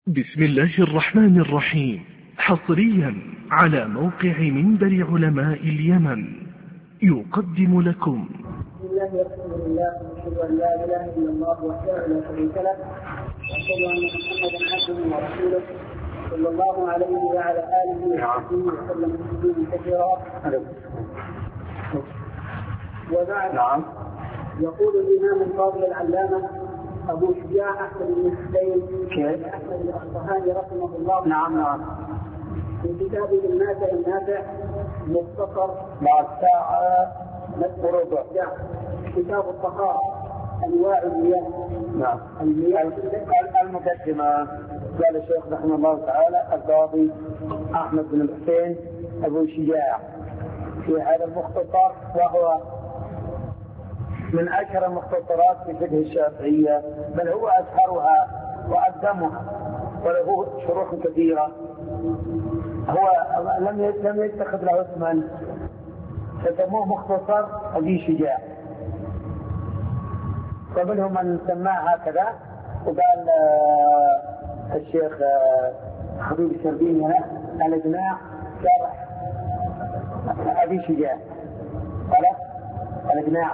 بسم الله الرحمن الرحيم، حصريا على موقع منبر علماء اليمن يقدم لكم. بسم الله والحمد لله واشهد ان لا اله الا الله وحده لا شريك له واشهد ان محمدا عبده ورسوله صلى الله عليه وعلى اله وصحبه وسلم تسليما كثيرا. وبعد يقول الامام القاضي العلامه ابو شجاع احمد بن حسين احمد الاصفهاني رحمه الله في كتابه النافع مختصر مع الساعة وربع كتاب الطهارة أنواع المياه. المقدمة قال الشيخ رحمه الله تعالى القاضي أحمد بن الحسين أبو شجاع في هذا المختصر، وهو من أشهر المختصرات في فقه الشافعية، بل هو أشهرها وأقدمها وله شروح كثيرة. هو لم يتخذ له اسما فسموه مختصر أبي شجاع، فمنهم من سماه هكذا. وقال الشيخ خبيب الشربيني الإقناع شرح أبي شجاع، قال الإقناع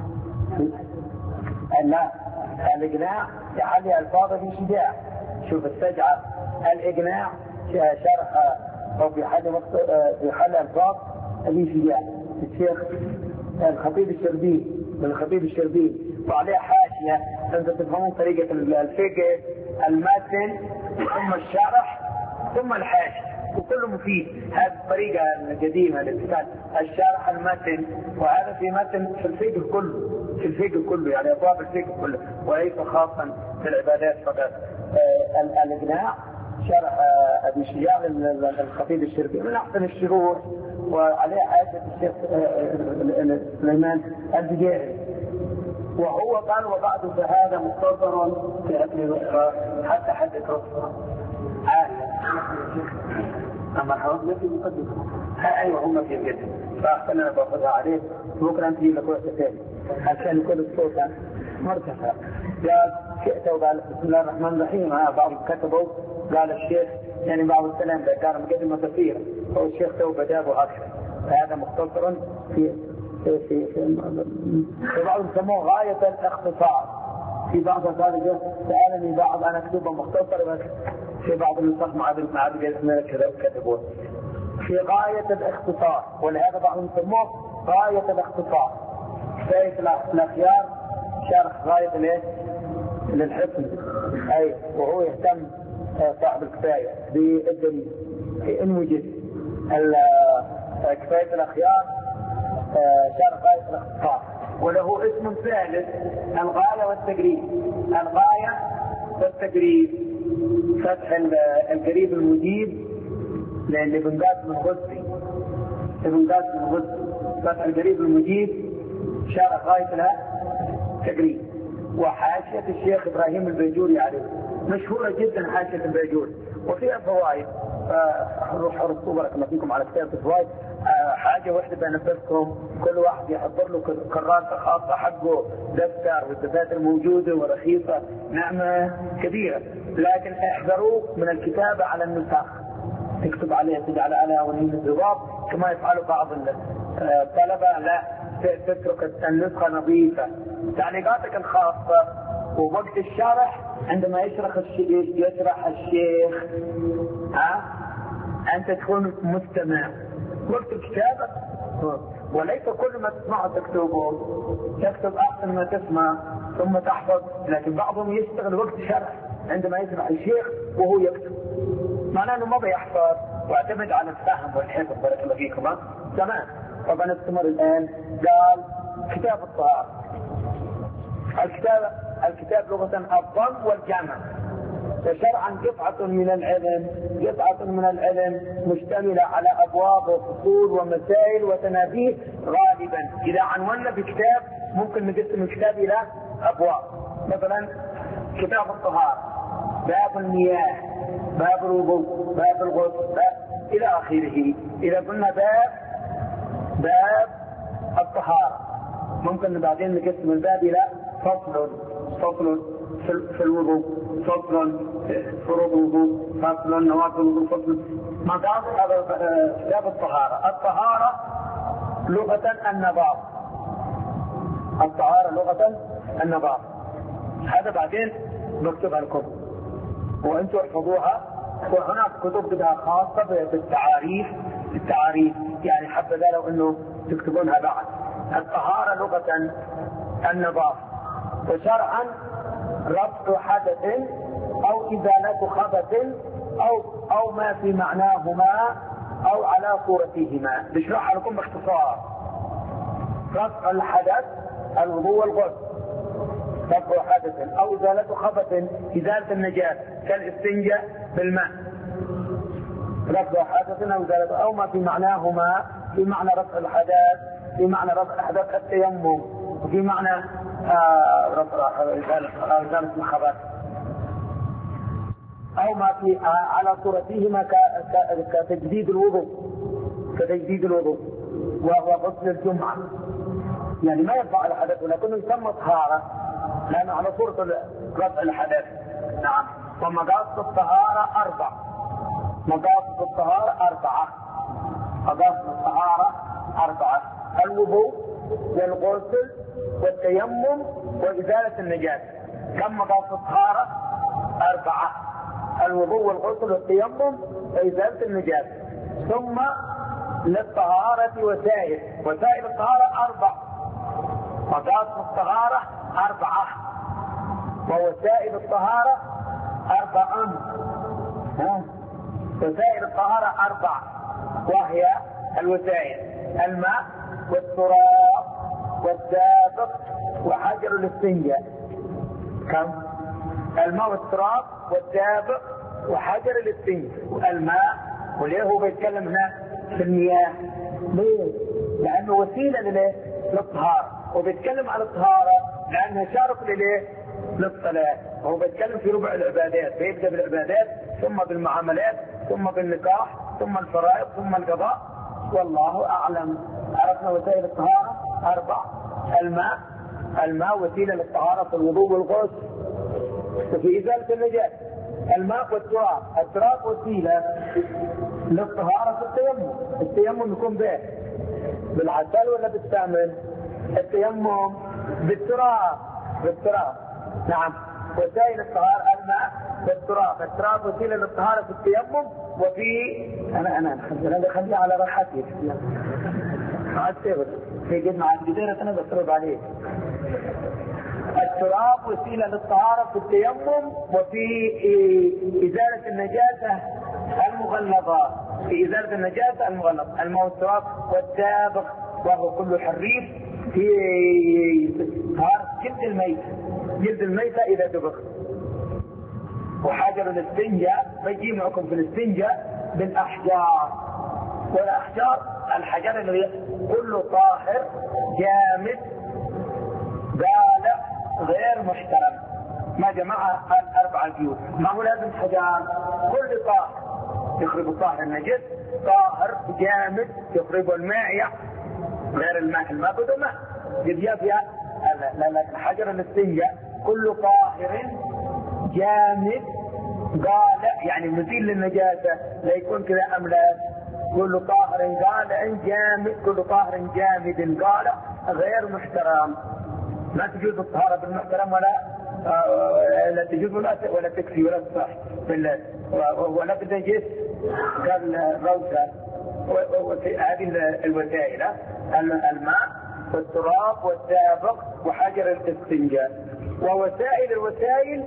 لا الإقناع يحلي ألفاظ أبي شجاع. شوف السجعة الإقناع شرح أو في حل ألفاظ أبي شجاع الشيخ الخطيب الشربيني وعليه حاشية. أنت تفهمون طريقة الفقه، المتن ثم الشرح ثم الحاشية، وكله مفيد. هذه الطريقة القديمة للكتاب الشرح المتن، وهذا في متن في الفقه كله يعني أبواب الفقه كله، وليس خاصا في العبادات فقط. الإقناع شرح أبي شجاع الخطيب الشربيني من أحسن الشروح، وعليه حاشية الشيخ سليمان البجيري. وهو قال وبعد فهذا مختصر في أكل نسخة حتى حدث رصة أما حوضنا في مقدمة أيوة هم في الجد، فأحسن أنا بأخذها عليه بكرة أنت لك وقت ثاني عشان يكون الصوت مرتفع. قال شئت وقال بسم الله الرحمن الرحيم. بعض كتبوا قال الشيخ يعني بعض السلام كان مقدمة كثيرة، هو الشيخ تو بدابه أكثر. فهذا مختصر في بعض يسموه غاية الاختصار. في بعض قال سألني بعض أن أكتبه مختصر، بس في بعض النسخ مع كتبوه في غاية الاختصار، ولهذا بعضهم يسموه غاية الاختصار. كفاية الأخيار شرح غاية الايه للحسن، أي وهو يهتم صاحب الكفاية بالدليل في إن وجد كفاية الأخيار شرح غاية الاختصار. وله اسم ثالث الغاية والتقريب. الغاية والتقريب فتح القريب المجيب لابن قاسم الغزي، فتح القريب المجيب شرح غاية لها تقريب. وحاشية الشيخ إبراهيم البيجوري عليه مشهورة جدا حاشية البيجوري، وفيها فوائد. روح رسول بارك الله فيكم على كتاب الفوائد. حاجة واحدة بنفسكم، كل واحد يحضر له كراسة خاصة حقه، دفتر والدفاتر موجودة ورخيصة، نعمة كبيرة. لكن احذروا من الكتابة على النسخ، تكتب عليها تجعل عليها ونين الضباب كما يفعل بعض الطلبة. لا، تترك النسخة نظيفة. تعليقاتك الخاصة ووقت الشرح عندما يشرح الشيخ أنت تكون مستمع. وقت الكتابة وليس كل ما تسمعه تكتبه، تكتب أحسن ما تسمع ثم تحفظ. لكن بعضهم يشتغل وقت شرح عندما يشرح الشيخ وهو يكتب، معناه أنه ما بيحفظ واعتمد على الفهم والحفظ. بارك الله فيكم. تمام. طبعا نستمر الآن. قال كتاب الطهارة. الكتاب لغة الضم والجمع، وشرعا قطعة من العلم مشتملة على أبواب وفصول ومسائل وتنابيه. غالبا إذا عنونا بكتاب ممكن نقسم الكتاب إلى أبواب. مثلا كتاب الطهارة، باب المياه، باب الوضوء، باب الغسل، إلى آخره. إذا قلنا باب الطهارة ممكن بعدين نقسم الباب إلى فصل في الوضوء، فصل فروض الوضوء فصل نوافل الوضوء فصل مقاصد هذا كتاب الطهارة. الطهارة لغة النظافة، الطهارة لغة النظافة. هذا بعدين بكتبها لكم وانتم احفظوها. وهناك كتب بدها خاصة بالتعاريف، يعني حبذا لو انه تكتبونها بعد. الطهارة لغة النظافة، وشرعا رفع حدث او ازالة خبث او ما في معناهما او على صورتهما. بشرحها لكم باختصار. رفع الحدث الوضوء والغسل، رفع حدث او ازالة خبث، ازالة النجاسة كالاستنجاء بالماء. رفع حدث او ازالة او ما في معناهما، في معنى رفع الحدث، في معنى رفع حدث التيمم، وفي معنى رفع ازالة الخبث، او ما في على صورتهما كتجديد الوضوء، وغسل الجمعة. يعني ما يرفع الحدث ولكنه يسمى طهارة لأنه على صورة رفع الحدث. نعم. ومقاصد الطهارة أربعة. الوضوء والغسل والتيمم وإزالة النجاسة. كم مقاصد الطهارة؟ 4. الوضوء والغسل والتيمم وإزالة النجاسة. ثم للطهارة وسائل الطهارة 4. مقاصد الطهارة 4 ووسائل الطهارة 4. وسائل الطهارة 4 وهي الوسائل: الماء والتراب والدابق وحجر الاستنجاء. كم؟ الماء والتراب والدابق وحجر الاستنجاء. الماء، وليه هو بيتكلم هنا في المياه؟ ليه؟ لأنه وسيلة للطهارة، وبيتكلم على الطهارة لأنها شارك للصلاة. وهو بيتكلم في ربع العبادات، بيبدأ بالعبادات ثم بالمعاملات ثم بالنكاح ثم الفرائض ثم القضاء. والله أعلم. عرفنا وسائل الطهارة 4. الماء وسيلة للطهارة في الوضوء والغسل وفي إزالة النجاسة. الماء والتراب. التراب وسيلة للطهارة في التيمم. التيمم يكون به بالعسل ولا بالسمن؟ التيمم بالتراب. نعم. وسائل الطهارة الماء والتراب. التراب وسيلة للطهارة في التيمم وفي أنا خليها على راحتي. في قد مع الجزيرة أنا بسرب عليه. التراب وسيلة للطهارة في التيمم وفي إزالة النجاسة المغلظة. الماء والتراب والدابق وهو كل حريف في طهارة جلد الميتة إذا دبغ. وحجر الاستنجاء بيجي معكم في الاستنجاء بالأحجار. والأحجار الحجر اللي كله طاهر جامد بالغ غير محترم. ما جماعة 4 الجيوب. ما هو لازم حجار، كل طاهر يخرب الطاهر النجس، طاهر جامد يخرب المائع غير الماء بدون ماء يبيا فيها. لكن حجر الاستنجاء كل طاهر جامد قالع، يعني مثير للنجاسة، لا يكون كذا أملاس. كل طاهر قالع جامد، كل طاهر جامد قالع غير محترم. ما تجوز الطهارة بالمحترم لا تجوز ولا تكفي ولا تصح ولا بالنجس. قال روسة. هذه الوسائل: الماء والتراب والدابق وحجر الاستنجاء. ووسائل الوسائل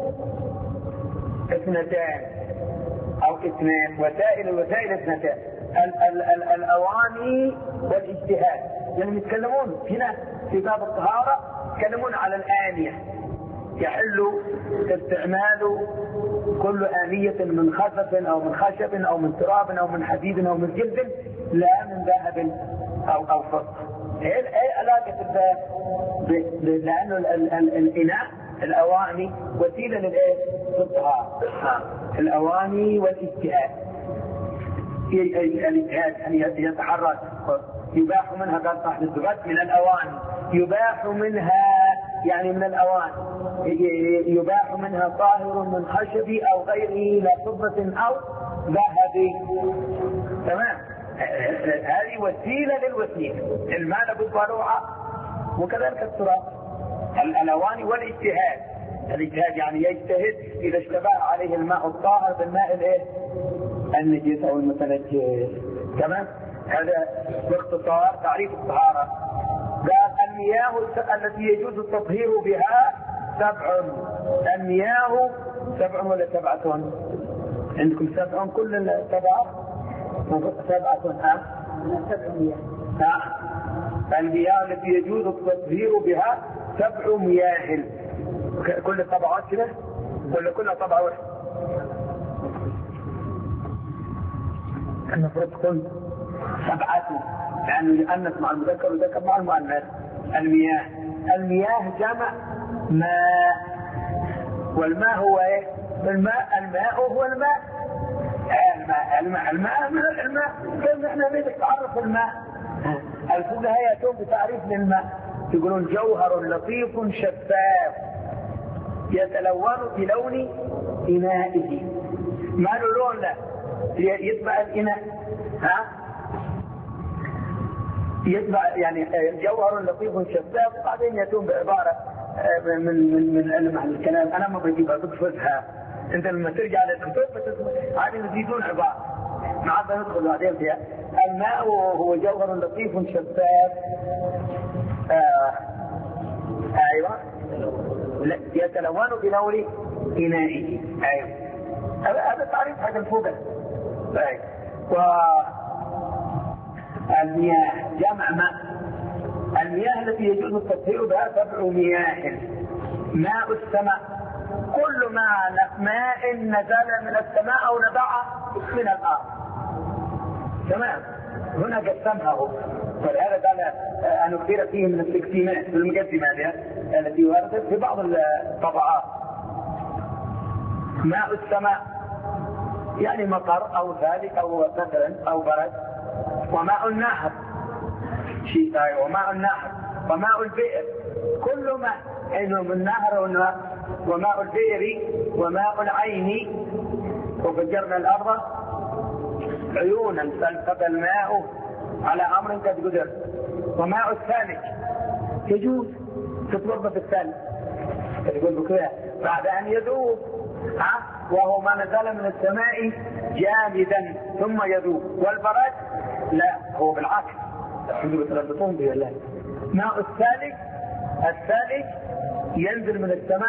2 أو 2. وسائل الوسائل 2: الأواني والاجتهاد. يعني يتكلمون هنا في باب الطهارة يتكلمون على الآنية. يحل استعمال كل آنية من خزف أو من خشب أو من تراب أو من حديد أو من جلد لا من ذهب أو فضة. ايه علاقة الذهب؟ لأنه الإناء الأواني وسيلة للطهارة. الأواني والاجتهاد. الاجتهاد أن يتحرك. يباح منها، قال صاحب الزبد، من الأواني يباح منها يعني من الأواني يباح منها طاهر من خشب أو غيره لا فضة أو ذهب. تمام. هذه وسيلة للوسيلة، الماء لابد له، وكذلك التراب. الأواني والاجتهاد، الاجتهاد يعني يجتهد إذا اشتبه عليه الماء الطاهر بالماء الايه؟ النجس أو المتنجس. تمام. هذا باختصار تعريف الطهارة. قال المياه التي يجوز التطهير بها 7. المياه 7 ولا 7؟ عندكم 7 كل 7 7. 700. المياه التي يجوز التطهير بها 7 مياه. كل طبعات كده ولا كلها طبعة واحدة؟ المفروض تكون 7، لأنه يؤنث مع المذكر وذكر مع المؤنث. المياه جمع ماء، والماء هو ايه؟ الماء هو الماء. الماء من الماء. كيف احنا نريد تعرف الماء؟ الفقهاء يأتون بتعريف للماء، يقولون جوهر لطيف شفاف يتلون بلون إنائه. ما له لون، لا يتبع الإناء. يتبع يعني جوهر لطيف شفاف. بعدين يأتون بعبارة من ألمح الكلام، أنا ما بجيبها تقصدها أنت لما ترجع للكتب عادي يزيدون عبارة ما عاد ندخل بعدين فيها. الماء هو جوهر لطيف شفاف. أيوة يتلون بلون إنائه. أيوة هذا تعريف حق الفقهاء. طيب. والمياه جمع ماء. المياه التي يجوز التطهير بها 7 مياه. ماء السماء كل ماء نزل من السماء أو نبع من الأرض. تمام. هنا قسمها هو، ولهذا قال أن أكثر فيه من التقسيمات في المقدمات التي وردت في بعض الطبعات. ماء السماء يعني مطر أو ذلك أو مثلا أو برد. وماء النهر وماء النهر وماء البئر كل ماء إنه من نهر وماء البئر وماء العين. وفجرنا الأرض عيونا فالتقى الماء على أمر قد قدر. وماء الثلج يجوز تتوضا في الثلج، يقول كذا بعد أن يذوب، وهو ما نزل من السماء جامدا ثم يذوب. والبرد لا، هو بالعكس يتربطون به. الله ماء الثلج ينزل من السماء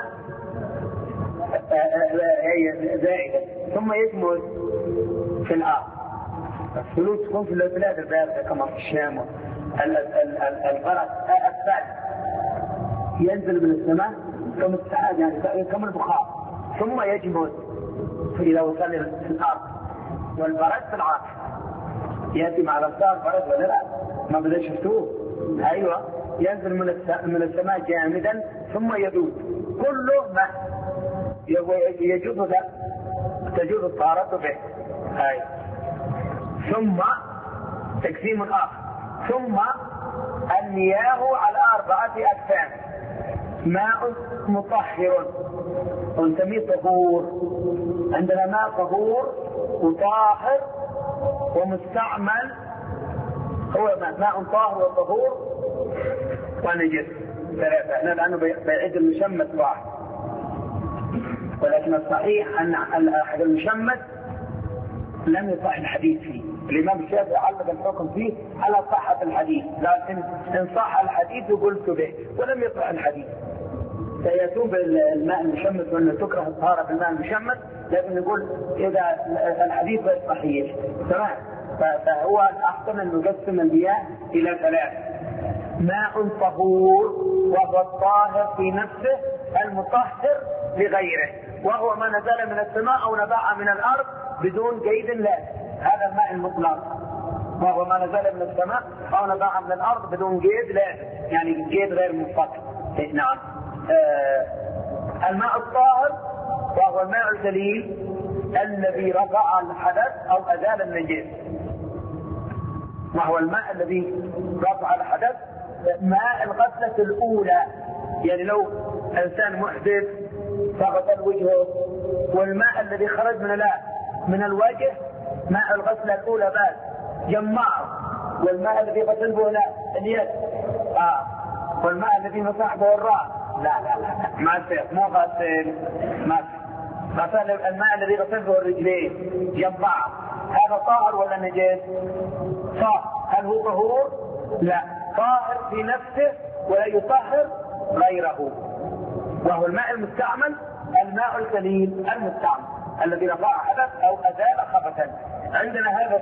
زائدا ثم يجمد في الأرض. الثلوج تكون في البلاد الباردة كما في الشام. البرد الثلج ينزل من السماء كما السحاب يعني كما البخار ثم يجمد إذا وصل في الأرض. والبرد في العكس يأتي مع الأمطار برد ولا لا؟ ما بدأ شفتوه؟ أيوة ينزل من السماء جامدا ثم يذوب. كله ما تجوز الطهارة به. أيوة. ثم تقسيم آخر. ثم المياه على 4 أقسام. ماء مطهر ونسميه طهور. عندنا ماء طهور وطاهر ومستعمل. هو ماء طاهر وطهور ونجس 3. لأنه بيعد المشمس واحد، ولكن الصحيح أن أحد المشمس لم يصح الحديث فيه. الإمام الشافعي علق الحكم فيه على صحة الحديث، لكن إن صح الحديث قلت به ولم يصح الحديث. سيتوب الماء المشمس وأنه تكره الطهارة بالماء المشمس، لكن نقول إذا الحديث غير صحيح. تمام. فهو الأحسن أن نقسم المياه إلى 3. ماء طهور وهو الطاهر في نفسه المطهر لغيره، وهو ما نزل من السماء أو نبع من الأرض بدون قيد لا. هذا الماء المطلق، وهو ما نزل من السماء أو نبع من الأرض بدون قيد لا، يعني قيد غير منفصل. نعم. الماء الطاهر وهو الماء الجليل الذي رفع الحدث أو أزال النجس، وهو الماء الذي رفع الحدث. ماء الغسلة الأولى يعني لو انسان محدث فغسل وجهه والماء الذي خرج من الوجه ماء الغسله الاولى بس جمعه، والماء الذي غسل به اليد والماء الذي مسح به الراس لا ما يصير، مو غسل مثلا الماء الذي غسل به الرجلين جمعه، هذا طاهر ولا نجس؟ طاهر. هل هو طهور؟ لا، طاهر في نفسه ولا يطهر غيره، وهو الماء المستعمل، الماء القليل المستعمل الذي رفع حدث او ازال خبثا. عندنا هذا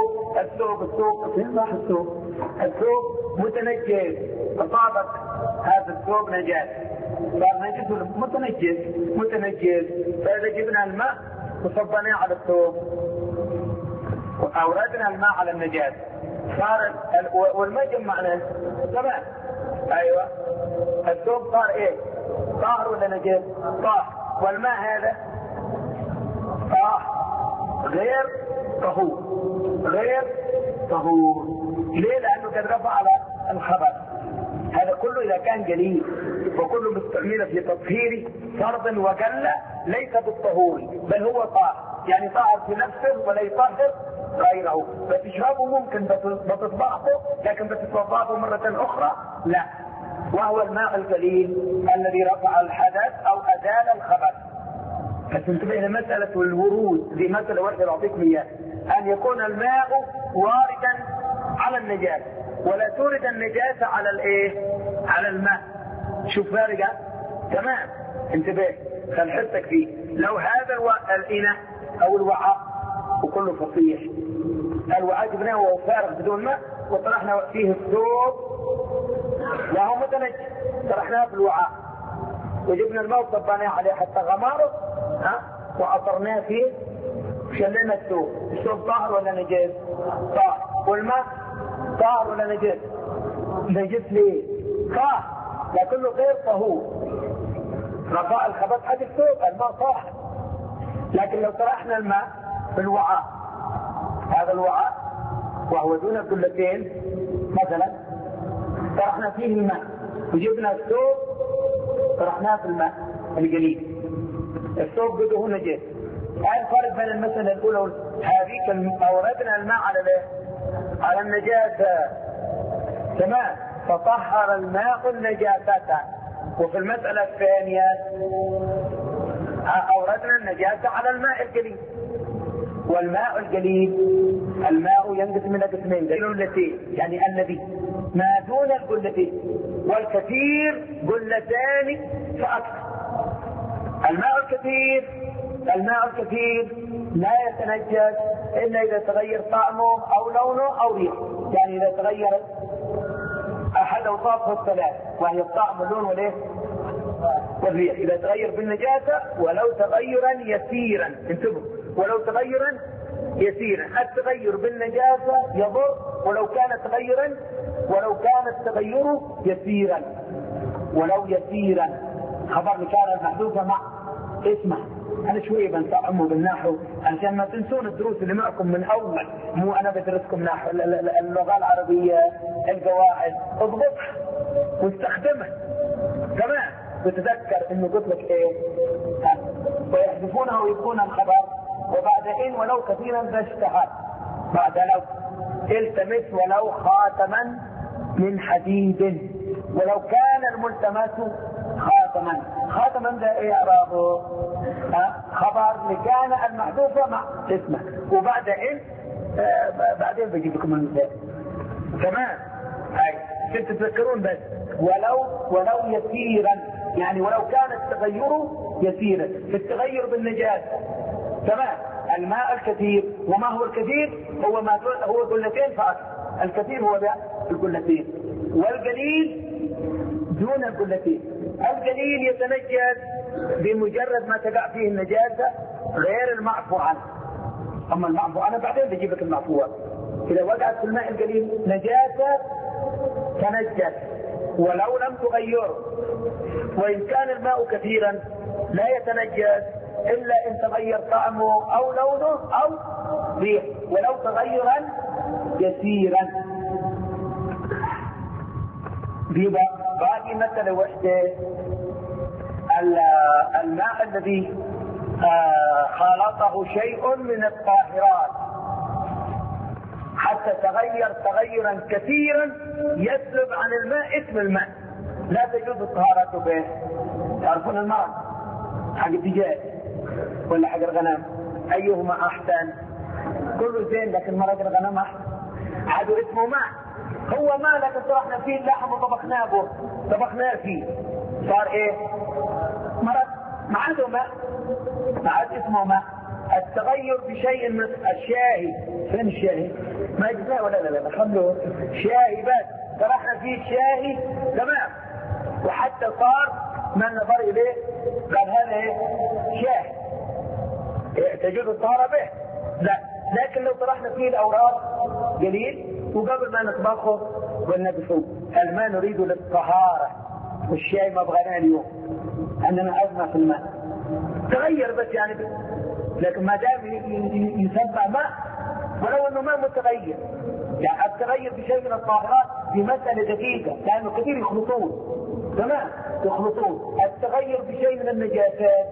الثوب متنجس، اصابت هذا الثوب نجاسه، صار نجس متنجس، فاذا جبنا الماء وصبناه على الثوب واوردنا الماء على النجاسه صار والماء جمعناه تمام. ايوه الثوب صار ايه؟ طاهر ولا نجس؟ طاهر. والماء هذا طاهر غير طهور. ليه؟ لانه قد رفع على الخبث. هذا كله اذا كان قليل وكله مستعمل في تطهير فرض وقله ليس بالطهور، بل هو طاهر، يعني طاهر في نفسه ولا يطهر غيره. بتشربه ممكن بتطبعه، لكن بتتوضاه مرة أخرى لا. وهو الماء القليل الذي رفع الحدث أو أزال الخبث. بس انتبه لمسألة الورود، دي مسألة واحدة أعطيكم إياها، أن يكون الماء واردا على النجاسة ولا تورد النجاسة على الإيه؟ على الماء. شوف فارقة تمام. انتبه خل حسك فيه. لو هذا الإناء أو الوعاء وكله فصيح، الوعاء جبناه وهو فارغ بدون ماء وطرحنا فيه الثوب وهو متنجس، طرحناه في الوعاء وجبنا الماء وصبناه عليه حتى غماره وعطرناه فيه شلنا الثوب طاهر ولا نجس؟ طاهر. والماء طاهر ولا نجس؟ نجس ليه؟ طاهر لكنه غير طهور، رفع الخبث حد الثوب، الماء طاهر. لكن لو طرحنا الماء في الوعاء، هذا الوعاء وهو دون القلتين مثلا، طرحنا فيه الماء وجبنا الثوب طرحناه في الماء القليل، الثوب بده نجس. هذا الفرق بين المسألة الأولى هذيك أوردنا الماء على النجاسة تمام، فطهر الماء النجاسة. وفي المسألة الثانية أوردنا النجاسة على الماء القليل. والماء القليل الماء ينقسم إلى قسمين، قلتين يعني الذي ما دون القلتين، والكثير قلتان فأكثر. الماء الكثير لا يتنجس إلا إذا تغير طعمه أو لونه أو ريحه، يعني إذا تغير أحد أوصافه الثلاث وهي الطعم واللون والريح، إذا تغير بالنجاسة ولو تغيرا يسيرا. انتبهوا، ولو تغيرا يسيرا. التغير بالنجاسة يضر ولو كان التغير يسيرا. ولو يسيرا خبر كان المحذوفة مع اسمه. أنا شوية بنصعمه بالنحو عشان ما تنسون الدروس اللي معكم من أول، مو أنا بدرسكم نحو اللغة العربية القواعد، اضبطها واستخدمها تمام. وتذكر إنه قلت لك إيه؟ ويحذفونها ويبقون الخبر، وبعد إن ولو كثيرا فاشتهر، بعد لو التمس ولو خاتما من حديد، ولو كان الملتمس خاتما ده ايه اعرابه؟ خبر لكان المحذوفه مع اسمه، وبعد ان بعدين بجيب لكم المثال تمام. هاي تتذكرون بس. ولو يسيرا، يعني ولو كان التغير يسيرا، في التغير بالنجاسه تمام. الماء الكثير، وما هو الكثير؟ هو قلتين فقط. الكثير هو ده القلتين، والقليل دون القلتين. القليل يتنجس بمجرد ما تقع فيه النجاسة غير المعفو عنه. أما المعفو عنه بعدين بجيب لك المعفو. إذا وقعت في الماء القليل نجاسة تنجس ولو لم تغيره. وإن كان الماء كثيرا لا يتنجس إلا إن تغير طعمه أو لونه أو ريح، ولو تغيرا يسيرا. بيبقى باقي مسألة وحدة، الماء الذي خالطه شيء من الطاهرات حتى تغير تغيرا كثيرا يسلب عن الماء اسم الماء، لا تجوز الطهارة به. تعرفون المرض حق الدجاج ولا حق الغنم ايهما احسن؟ كله زين لكن مرض الغنم احسن. حد اسمه ماء، هو ماء لكن طرحنا فيه اللحم وطبخناه فيه صار ايه؟ مرض. ما عاد ماء، ما عاد اسمه ماء. التغير بشيء من الشاهي، فين الشاهي؟ ما يجزاه ولا لا خلوه شاهي بس، طرحنا فيه الشاهي تمام، وحتى صار ما نظر اليه قال هذا ايه؟ شاهي، تجوز الطهارة به؟ لا. لكن لو طرحنا فيه الاوراق قليل وقبل ما نطبخه قلنا بفوق الماء نريد للطهارة والشاي ما بغيناه اليوم عندنا أزمة في الماء تغير بس يعني لكن ما دام يسمى ماء ولو انه ماء متغير، يعني التغير بشيء من الطاهرات في مسألة دقيقة لانه كثير يخلطون تمام يخلطون. التغير بشيء من النجاسات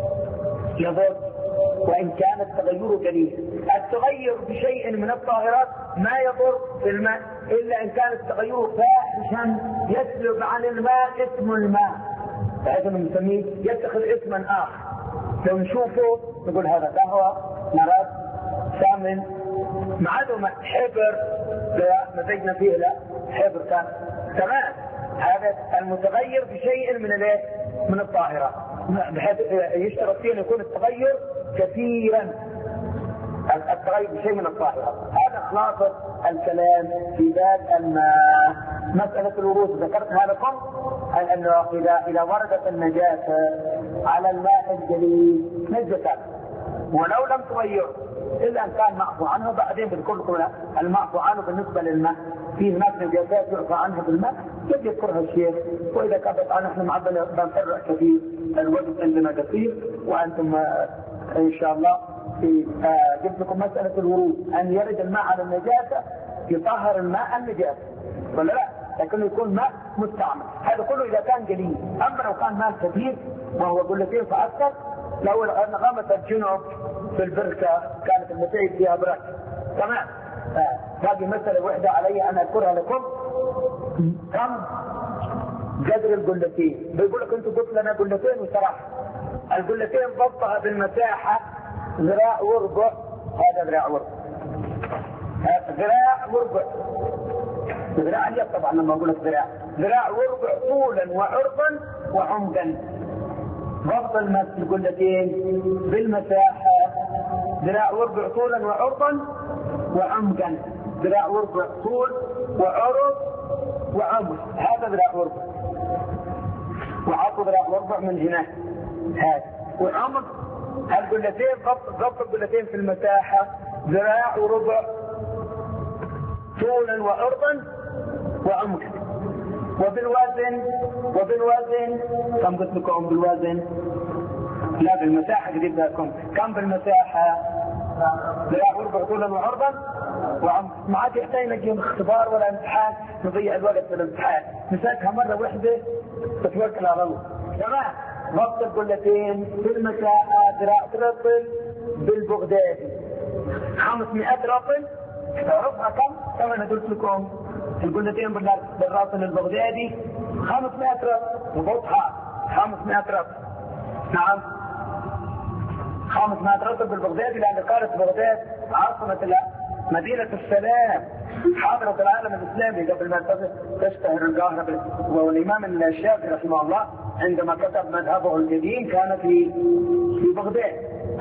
يضر وان كان التغير قليل. التغير بشيء من الطاهرات ما يضر في الماء الا ان كان التغير فاحشا يسلب عن الماء اسم الماء، فهذا نسميه يتخذ اسما اخر. لو نشوفه نقول هذا قهوه مراد سامن معدوم حبر مزجنا فيه لا حبر كان تمام. هذا المتغير بشيء من الايه؟ من الطاهرات، بحيث يشترط فيه ان يكون التغير كثيرا، التغير بشيء من الطاهرات. هذا خلاصة الكلام في باب الماء. مسألة الورود ذكرتها لكم انه اذا وردت النجاسة على الماء الجليد نجست ولو لم تغير الا ان كان معفو عنه. بعدين بنقول لكم المعفو عنه بالنسبة للماء في هناك نجاسات يعفى عنها بالماء قد يذكرها الشيخ، واذا كانت عنها احنا معدنا بنفرع كثير الوجه عندنا كثير وانتم ان شاء الله في جبت لكم مسألة الورود ان يرد الماء على النجاسة يطهر الماء النجاسة ولا لا، لكنه يكون ماء مستعمل. هذا كله اذا كان قليل. اما لو كان ماء كثير وهو قلتين فاكثر، لو غمس الجنوب في البركة كانت المسائل فيها بركة تمام. هذه مسألة وحدة علي ان اذكرها لكم. كم قدر القلتين؟ بيقول لك انتم قلت لنا قلتين وسرح. القلتين ضبطها بالمساحة ذراع وربع، هذا ذراع وربع، ذراع وربع، ذراع اليد طبعا لما اقول لك ذراع وربع طولا وعرضا وعمقا. ضبط القلتين بالمساحة ذراع وربع طولا وعرضا وعمقا، ذراع وربع طول وعرض وعمق، هذا ذراع وربع، وعطوا ذراع وربع من هنا هذا وعمق. القلتين ضبط القلتين في المساحة ذراع وربع طولا وعرضا وعمقا. وبالوزن كم قلت لكم بالوزن؟ لا بالمساحة قريب لكم. كم بالمساحة؟ ذراع وربع طولا وعرضا وعمقا. ما عاد يحتاج نجي اختبار ولا امتحان نضيع الوقت في الامتحان، نساكها مرة واحدة تتوكل على الله تمام. ضبط القلتين بالمساحة ذراع رطل بالبغدادي 500 رطل. تعرفها كم؟ كما انا قلت لكم القلتين بالرطل البغدادي 500 رطل وضبطها 500 رطل. نعم 500 رطل بالبغدادي لان قالت بغداد عاصمة مدينة السلام حاضرة العالم الاسلامي قبل ما تشتهر القاهرة. والامام الشافعي رحمه الله عندما كتب مذهبه القديم كان في بغداد.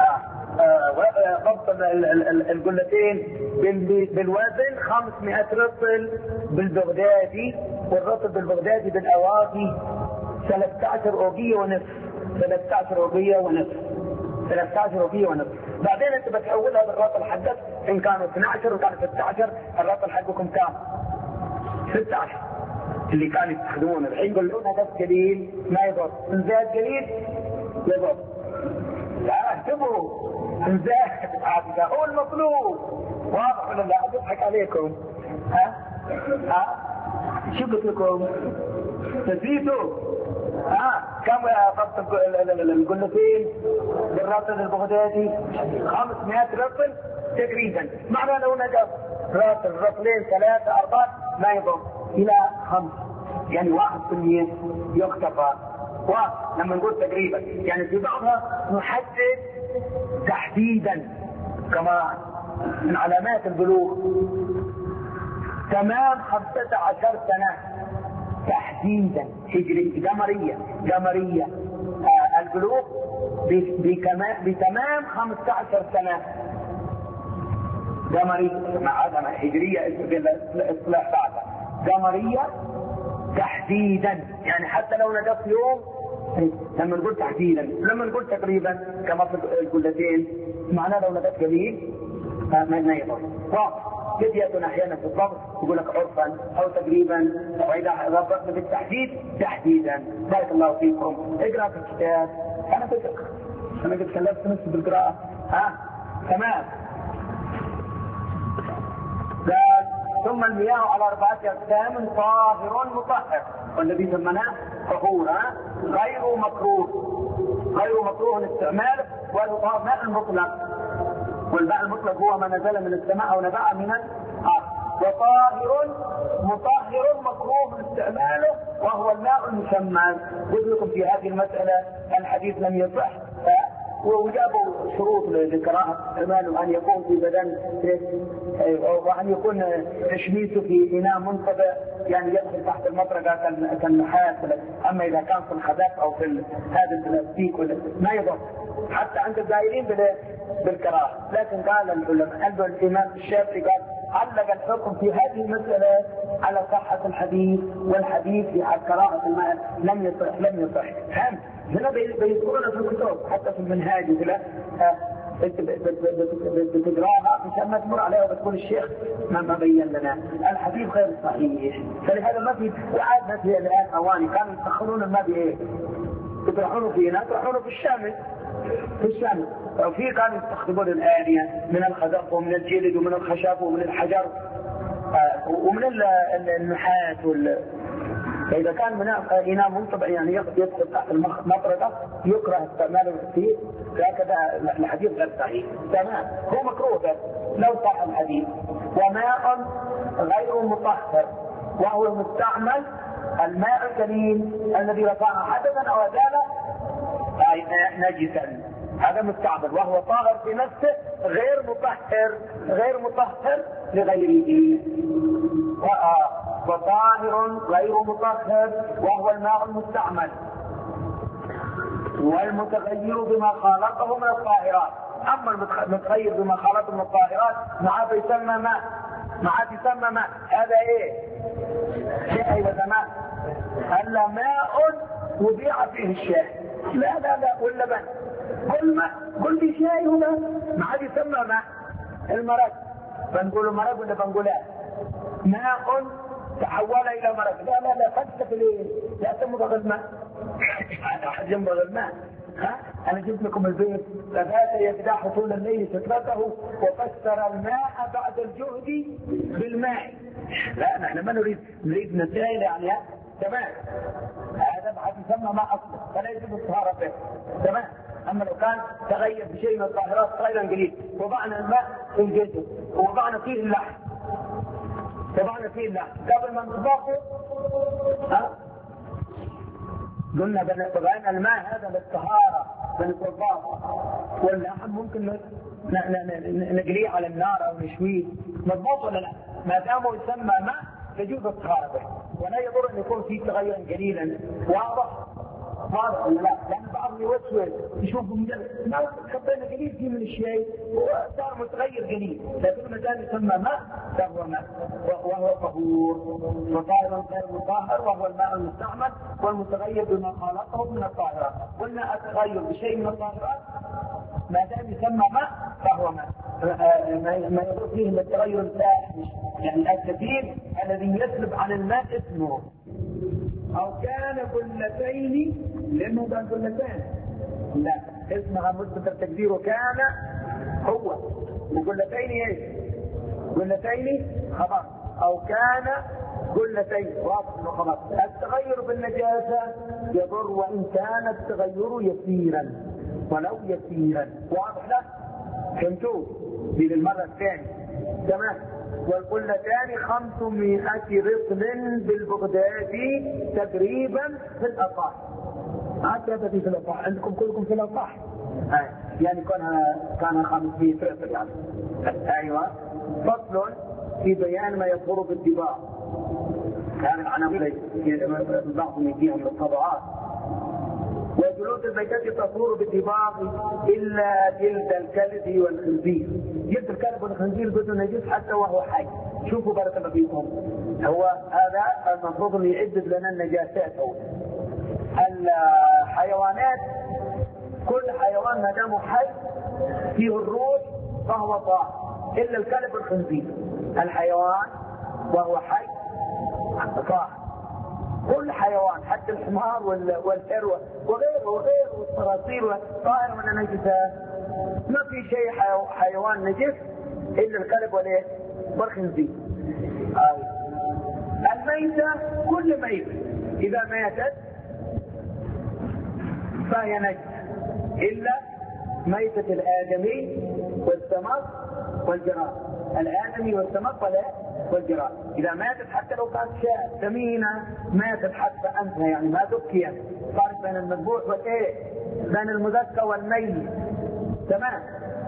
ضبط القلتين بالوزن 500 رطل بالبغدادي، والرطل بالبغدادي بالاواقي 13 اوقية ونصف. 13 اوقية ونصف. بعدين انت بتحولها بالرطل حقك ان كانوا 12 وكانوا 16 الرطل حقكم كام؟ 16 اللي كانوا يستخدمونه. الحين يقولون هذا قليل ما يضر، ان زاد قليل يضر. لا اكتبوا ان زاد هذا هو المطلوب. واضح ولا لا؟ اضحك عليكم. شو قلت لكم؟ نسيته؟ كم أخذت القلتين بالرطل البغدادي؟ 500 رطل تقريبا. معنى لو نقص رطلين 3 4 ما يضر إلى 5، يعني 1% يختفى. ولما نقول تقريبا يعني في بعضها نحدد تحديدا، كما من علامات البلوغ تمام 15 سنة تحديدا هجري قمرية البلوغ بتمام 15 سنة قمرية مع هجرية اصطلاح بعدها قمرية تحديدا، يعني حتى لو نقص يوم لما نقول تحديدا، لما نقول تقريبا كما في القلتين معناه لو نقص قليل ما يضر. قد يكون احيانا في الضبط يقول لك عرفا او تقريبا، واذا ضبطنا بالتحديد تحديدا. بارك الله فيكم. اقرا في الكتاب. انا قد كلفت نفسي بالقراءه. تمام. ثم المياه على 4 أقسام: طاهر مطهر، والذي سمناه طهورا غير مكروه استعماله، والطهور ماء المطلق، والماء المطلق هو ما نزل من السماء او نبع من الارض. وطاهر مطهر مكروه استعماله وهو الماء المسمى. قلت لكم في هذه المساله الحديث لم يصح، وجابوا شروط للكراهه: اعماله ان يكون في بدن، وان يكون تشميسه في اناء منطبع يعني يدخل تحت المطرقه كالنحاس. اما اذا كان في الخزف او في هذا البلاستيك ما يضر، حتى عند الزائرين بالكراهه. لكن قال العلماء، الامام الشافعي قال علق الحكم في هذه المساله على صحه الحديث، والحديث في كراهه الماء لم يصح. فهمت؟ هنا بيذكرنا في الكتب حتى في المنهاج بتقراها مشان ما تمر عليها وبتقول الشيخ ما بين لنا الحديث غير صحيح. فلهذا ما في وعاد مثل الان اواني كانوا يسخنون الماء بايه؟ يطرحونه فينا، يطرحونه في الشمس. وفي كانوا يستخدمون الآنية من الخزف ومن الجلد ومن الخشب ومن الحجر ومن النحاس فإذا كان من إناء منطبع يعني يدخل تحت المطرقة يكره استعماله كثير. هكذا الحديث غير صحيح. تمام. هو مكروه لو صح الحديث. وماء غير مطهر وهو المستعمل الماء الكريم الذي رفع حدثا او ازال نجسا، هذا مستعمل وهو طاهر في نفسه غير مطهر لغيره. وطاهر غير مطهر وهو الماء المستعمل والمتغير بما خالطه من الطاهرات. اما المتغير بما خالطه من الطاهرات معاه يسمى ماء. هذا ايه؟ شاي وزمان. هلا ماء وضيع فيه الشاي. لا واللبن. كل دي شاي هنا ما عاد يسمى ماء. المرق بنقوله مرق ولا بنقوله ماء تحول الى مرق. لا فلسفه ليه؟ لا تمضغ الماء. هذا واحد يمضغ الماء. انا جبت لكم البيت: فبات يقدح طول الليل سترته وفسر الماء بعد الجهد بالماء. لا نحن ما نريد نتائج يعني. تمام. هذا بعد يسمى ماء اصلا فلا يجب الطهاره به. تمام. اما لو كان تغير بشيء من الطاهرات صغيرا قليل وضعنا الماء في الجسم ووضعنا فيه اللحم قبل ما نطبخه قلنا بنطبعنا الماء هذا للطهاره بنطبخه، واللحم ممكن نقليه على النار او نشويه. مضبوط ولا لا؟ ما دامه يسمى ماء تجوز الطهاره به ولا يضر ان يكون فيه تغيرا قليلا. واضح ولا لا؟ لان بعضهم يوسوس يشوف ما خطينا قليل فيه من الشيء وصار متغير قليل، لكن ما دام يسمى ماء فهو ماء وهو طهور. وطاهر غير مطهر وهو الماء المستعمل والمتغير بما خالطه من الطاهرات. قلنا التغير بشيء من الطاهرات ما دام يسمى ماء فهو ماء. ما يضر فيه الا التغير الفاحش يعني الكثير الذي يسلب عن الماء اسمه. او كان قلتين، لانه كان قلتين لا اسمها مثبت تقديره كان هو، وقلتين ايش؟ قلتين خبر. او كان قلتين واضح وخلاص. التغير بالنجاسة يضر وإن كان التغير يسيرا ولو يسيرا. واضح له؟ فهمتوه؟ دي للمرة الثانية. تمام. والقلتان 500 رطل بالبغداد تقريبا في الأصح. هكذا في الأصح عندكم كلكم في الأصح. يعني كان 500 رطل يعني. أيوة. فصل في بيان ما يظهر بالدباغ. كان العناصر بعضهم يجيهم بالطبعات. وجلود الميتة تطهر بالدباغ إلا جلد الكلب والخنزير. جلد الكلب والخنزير بدون نجس حتى وهو حي. شوفوا بارك الله فيكم، هو هذا المفروض أن يعدد لنا النجاسات. الحيوانات كل حيوان ما دام حي فيه الروح فهو طاهر إلا الكلب والخنزير. الحيوان وهو حي طاهر. كل حيوان حتى الحمار والثروة وغيره والصراصير طاهر من النجاسات. ما في شيء حيوان نجس إلا الكلب والخنزير. الميتة كل ميتة إذا ماتت فهي نجسة إلا ميتة الآدمي والسمك والجراد. الآدمي والسمك والجراد إذا ماتت حتى لو كانت شاة ثمينة ماتت حتى أنتها يعني ما ذكيت. فرق بين المذبوح بين المذكى والميت. تمام.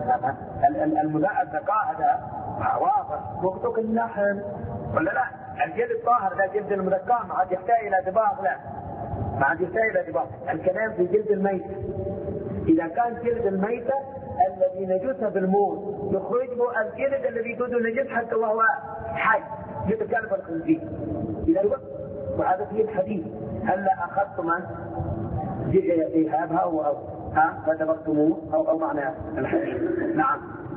الذكاء هذا واضح. وقتك اللحم ولا لا؟ الجلد الطاهر لا جلد المذكى ما عاد يحتاج إلى دباغ. لا ما عاد يحتاج إلى دباغ. الكلام في جلد الميت. إذا كان جلد الميتة الذي نجسها بالموت يخرج له الجلد الذي يجوز النجس حتى وهو حي جلد الكلب والخنزير. إذا وهذا فيه الحديث هلا أخذتم إيهابها أو فدبغتموه أو معنى الحديث. نعم.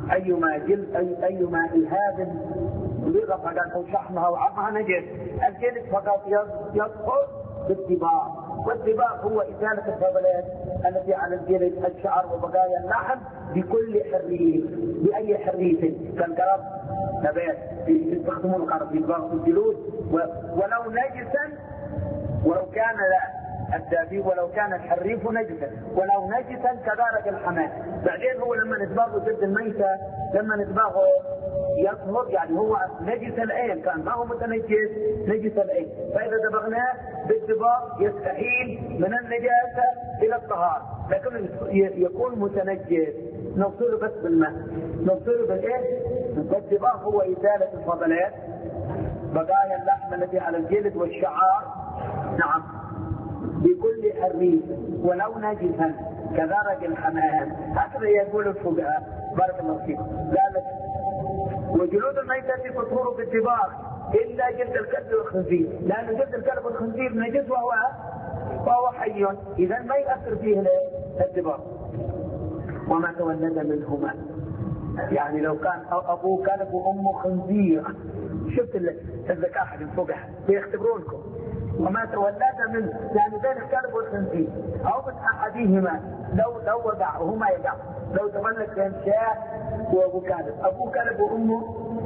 أيما إيهاب بلغة فقط أو شحمها أو عظمها نجس. الجلد فقط يدخل بالدباغ. والدباغ هو إزالة الفضلات التي على الجلد الشعر وبقايا اللحم بكل حريف. بأي حريف كالقرب نبات يستخدمون القرب في دباغ الجلود ولو نجسا ولو كان الدابيب ولو كان الحريف نجسا ولو نجسا كدرج الحمام. بعدين هو لما نتباغه ضد الميتة لما نتباغه يطهر يعني هو نجس العين كان ما هو متنجس نجس العين. فإذا دبغناه بالدباغ يستحيل من النجاسة إلى الطهارة لكن يكون متنجس نغسله بس بالماء. نغسله بالإيه؟ بالدباغ هو إزالة الفضلات بقايا اللحم التي على الجلد والشعر. نعم. بكل حريف ولو نجسا كدرج الحمام. هكذا يقول الفقهاء بارك الله فيكم. ذلك وجلود الميتة تطهر بالدباغ إلا جلد الكلب والخنزير لأن جلد الكلب والخنزير نجس وهو حي. إذا ما يأثر فيه الدباغ. وما تولد منهما يعني لو كان أبوه كلب وأمه خنزير. شفت الذكاء حق الفقهاء بيختبرونكم. وما تولد منه يعني بين الكلب والخنزير أو من أحدهما لو وقع وهما يقع. لو تولد بين شاة وأبو كلب أبو كلب وأمه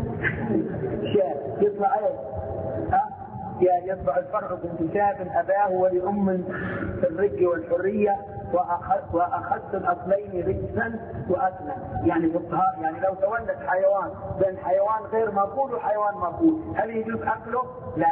شاة يطلع ايه؟ يعني يطلع الفرع بانتساب أباه ولأم في الرج والحرية وأخذت الأصلين رجسا وأكلا. يعني في الطهار يعني لو تولد حيوان بين حيوان غير مأكول وحيوان مأكول هل يجوز أكله؟ لا.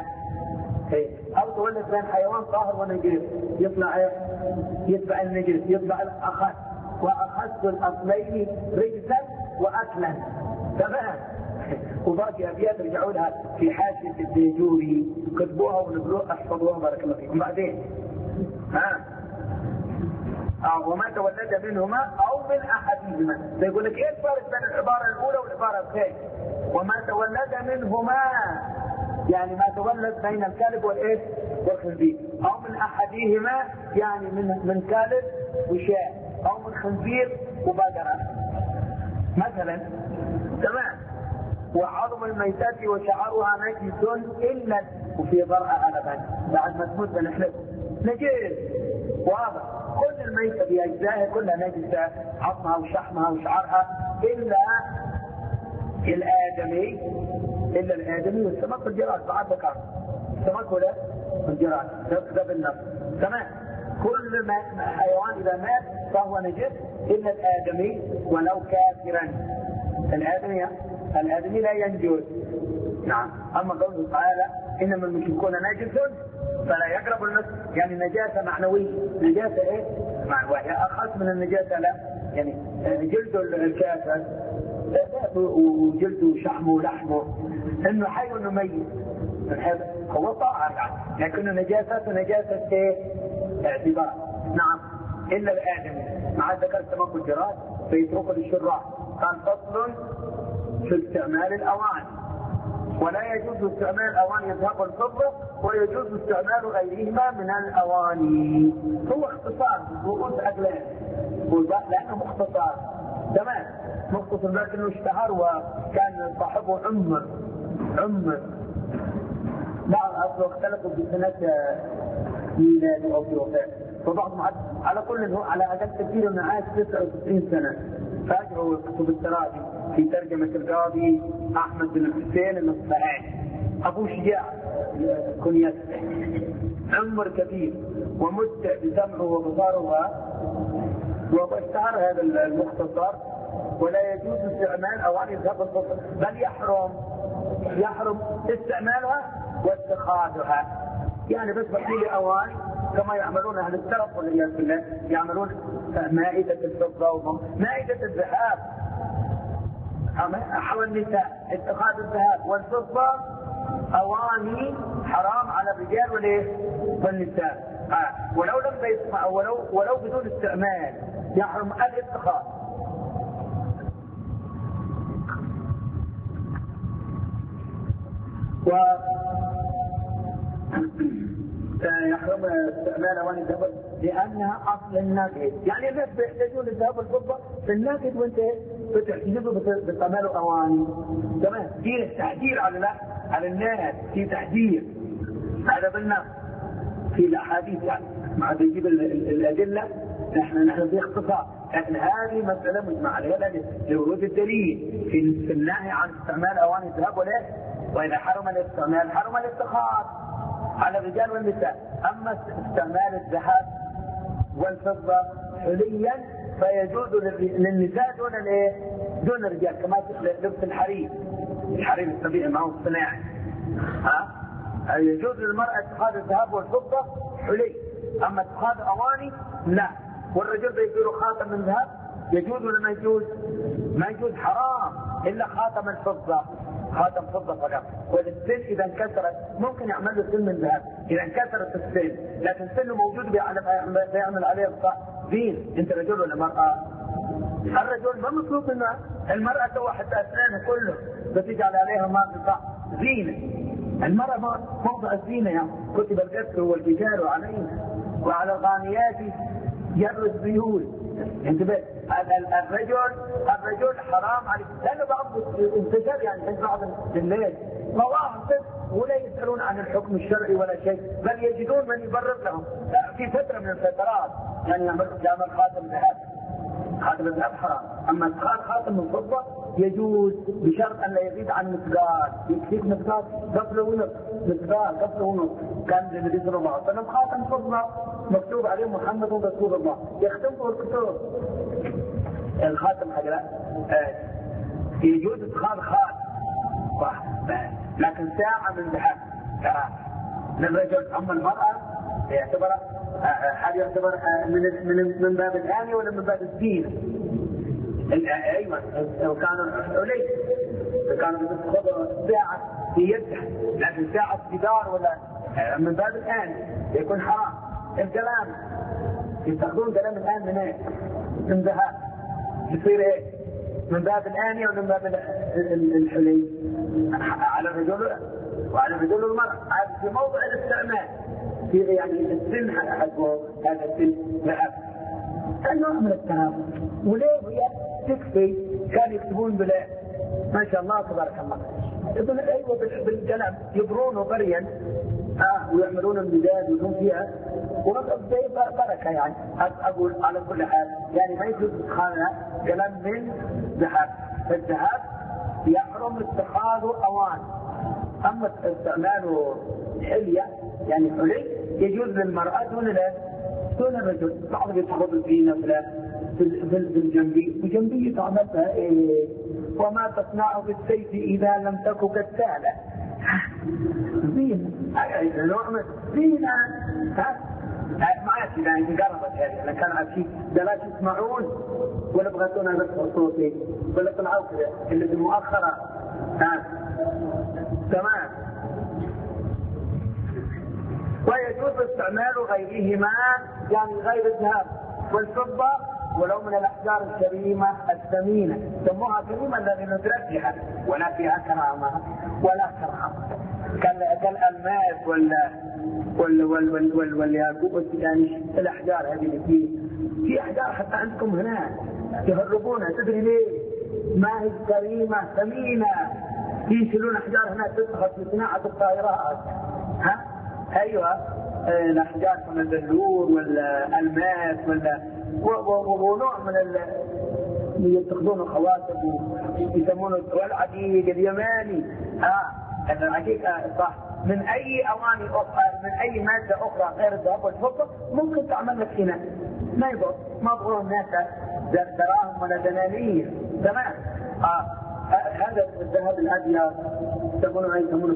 أو تولد بين حيوان طاهر ونجس يطلع يتبع النجس يتبع الأخذ وأخذت الأصلين رجسا وأكلا. تمام. وباقي أبيات رجعوا لها في حاشية الديجوري كتبوها ونبلوها احفظوها بارك الله فيكم. بعدين وما تولد منهما أو من أحدهما. يقول لك إيه الفرق بين العبارة الأولى والعبارة الثانية؟ وما تولد منهما يعني ما تولد بين الكلب والخنزير أو من أحدهما يعني من كلب وشاة أو من خنزير وبقرة مثلا. تمام. وعظم الميتة وشعرها نجس إلا وفي ضرع ألبا بعد ما تموت بنحلب نجس واضح. كل الميتة بأجزائها كلها نجسة عظمها وشحمها وشعرها إلا الآدمي والسمك والجراد بعد ذكر السمك ولا الجراد، ده بالنص. تمام. كل ما حيوان إذا مات فهو نجس إلا الآدمي ولو كافرا. الآدمي لا ينجس. نعم. أما قوله تعالى إنما المشركون نجس فلا يقرب المسجد، يعني نجاسة معنوية. نجاسة إيه؟ وهي أخص من النجاسة. لا يعني جلد الكافر وجلده شحمه ولحمه إنه حي وإنه ميت هو طاهر يعني، لكن نجاسة إيه؟ اعتبار. نعم. إلا الآدمي مع ذكر السمك والجراد فيتركه للشراح. كان فصل في استعمال الأواني، ولا يجوز استعمال الأواني الذهب والفضة، ويجوز استعمال غيرهما من الأواني. هو اختصار رؤوس أقلام لأنه مختصر. تمام. مختصر لكنه اشتهر وكان صاحبه عمر بعض أصله اختلفوا في سنة ميلاد أو في وفاة، فبعضهم على كل هو على أقل تفسير من عاش 99 سنة. فاجروا كتب التراجم في ترجمة القاضي أحمد بن الحسين النصبهاني أبو شجاع كنيته، عمر كبير ومتع بسمعه وبصره، واشتهر هذا المختصر. ولا يجوز استعمال أواني الذهب والفضة، بل يحرم استعمالها واتخاذها. يعني بس بحيل أواني كما يعملون أهل الترف والعياذ بالله، يعملون مائدة الفضة ومائدة الذهب. حول النساء اتخاذ الذهب والفضة أواني حرام على الرجال والنساء. ولو لم يسمع ولو بدون استعمال يحرم الاتخاذ. يحرم استعمال اواني الذهب لانها اصل الناقد. يعني الناس بيحتاجون الذهب والفضه في الناقد وانت بتحتاجه باستعمال اواني. تمام. في تحذير على الناس، في تحذير. هذا بالنص في الاحاديث يعني مع تجيب الادله نحن في اختصار، لكن هذه مساله مجمع عليها لورود الدليل في النهي عن استعمال اواني الذهب واذا حرم الاستعمال حرم الاتخاذ على الرجال والنساء. اما استعمال الذهب والفضه حليا فيجوز للنساء دون الرجال، كما لبس الحرير الطبيعي ما هو الصناعي. يجوز للمراه اتخاذ الذهب والفضه حلي، اما اتخاذ اواني لا. والرجل بيصير خاتم من ذهب يجوز ولا ما يجوز؟ ما يجوز، حرام الا خاتم الفضه، خاتم فضه فقط. والسن اذا انكسرت ممكن يعمل له سن من ذهب اذا انكسرت السن، لكن سنه موجود بيعمل عليه زين. انت رجل ولا مراه؟ الرجل ما مطلوب منه، المراه تو حتى اسنانها كله بتجعل عليها ماء زينه. المراه موضع الزينه يعني كتب القتل والقتال عليها وعلى الغانيات جر الزيول. انتبه. الرجل حرام عليه لانه بعض انتشر يعني في بعض الليل مواقف ولا يسالون عن الحكم الشرعي ولا شيء، بل يجدون من يبرر لهم. في فتره من الفترات يعني يعمل خاتم ذهب. خاتم الذهب حرام، اما اتخاذ خاتم الفضه يجوز بشرط ان لا يزيد عن مقدار. يكفيك مقدار قفل ونص، كان النبي صلى الله عليه وسلم خاتم فضه مكتوب عليه محمد رسول الله، يختمه الكتب. الخاتم حاجه يجوز اتخاذ خاتم لكن ساعه من ذهب للرجل. اما المراه يعتبر هل يعتبر من باب الآنية ولا من باب الزينة؟ ايوه كانوا حلي كانوا بيتخذوا ساعة في يدها، لكن ساعة جدار ولا من باب الآنية يكون حرام. الكلام يستخدمون كلام الآن من ايه؟ من ذهب يصير ايه؟ من باب الآنية ولا من باب الحلي؟ على الرجل وعلى الرجل والمرأة. هذا في موضع الاستعمال في يعني السن حقه هذا السن ذهب. النوع من التهاون وليه هي تكفي. كانوا يكتبون بلا ما شاء الله تبارك الله يقول ايوه بالقلم يبرونه بريا ويعملون المداد ويكون فيها وزي بركه. يعني اقول على كل حال يعني ما يجوز ادخالها قلم من ذهب. فالذهب يحرم اتخاذه اوان أما استعمال حلية يعني حلي يجوز للمرأة دون الرجل. بعض يتخذ الزينة بالجنبي وجنبي تعملها إيه؟ وما تصنع بالسيف إذا لم تك كالسالة. زينة نوع من زينة. ما أعرف إذا قربت هذه أنا كان عارف شيء ده لا تسمعون ولا بغيتونا نسمع صوتي ولا طلعوا كذا اللي في المؤخرة. تمام. ويجوز استعمال غيرهما يعني غير الذهب والفضة ولو من الأحجار الكريمة الثمينة. سموها كريمة الذي ندرسها ولا فيها كرامة ولا كرامة كالألماس والياقوت يعني الأحجار هذه اللي في أحجار حتى عندكم هنا يهربونها. تدري ليه؟ ما هي كريمة ثمينة. يشيلون أحجار هنا تدخل في صناعة الطائرات. أيوة الأحجار من البلور والألماس ونوع من اللي يتخذونه خواتم يسمونه والعقيق اليماني. العقيق صح. من أي أواني أخرى من أي مادة أخرى غير الذهب والفضة ممكن تعمل لك هنا ما يبغى ما يبغون الناس دراهم ولا دنانير. تمام. هذا الذهب الأبيض يسمونه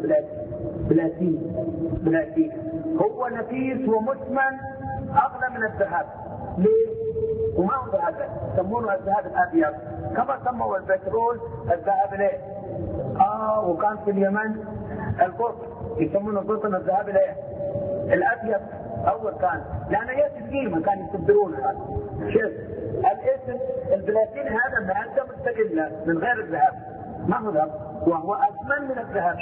بلاتين هو نفيس ومثمن أغلى من الذهب. ليه؟ وما هو ذهب يسمونه الذهب الأبيض كما سموا البترول الذهب ليه. وكان في اليمن القطن يسمونه قطن الذهب ليه الأبيض أول كان لأن ياسم قيمة كانوا يصدرونها. شوف الاسم البلاتين هذا مادة مستقلة من غير الذهب ما هو ذهب وهو أثمن من الذهب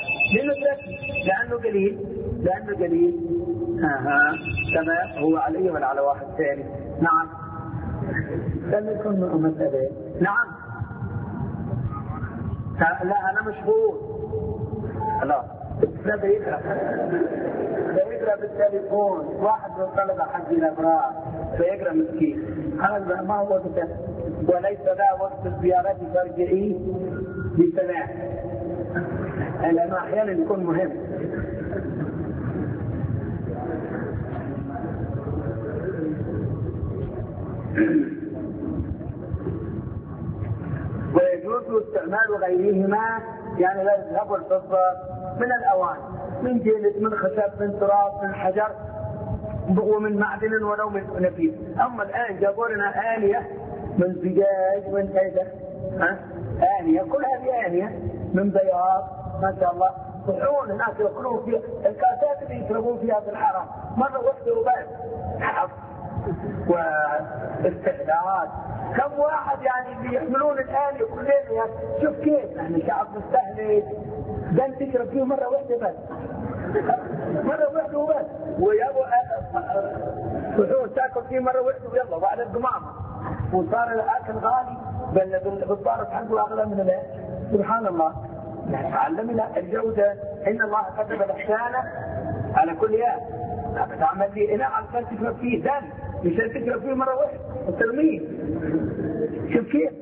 لأنه قليل. تمام. هو علي ولا على واحد ثاني؟ نعم. لكم مسألة. نعم. لا أنا مشغول. لا بيقرأ بالتليفون واحد من الطلبة حق الأبرار فيقرأ مسكين. هذا ما هو وقته وليس ذا وقت الزيارات ترجعي بسماع لأنه أحيانا يكون مهم. ويجوز استعمال غيرهما يعني لا الذهب والفضة من الأواني من جلد من خشب من تراب من حجر ومن معدن ولو من نفيس. أما الآن جابوا لنا آنية من زجاج من كذا آنية كل هذه آنية من بياض ما شاء الله. صحون هناك يأكلون فيها الكاسات اللي يشربون فيها في الحرم مرة واحدة وبس حف واستهلاكات. كم واحد يعني بيحملون الآلية كلنا يعني شوف كيف نحن شعب مستهلك ده تشرب فيه مرة واحدة بس مرة واحدة وبس ويابو صحون تاكل فيه مرة واحدة ويلا بعد القمامة وصار الأكل غالي بالضارب حقه أغلى من الآن. سبحان الله. تعلمنا الجودة إن الله كتب الإحسان على كل يوم. تعمل لي إناء علشان تشرب فيه دم مش تشرب فيه مرة واحدة وترميه. شوف كيف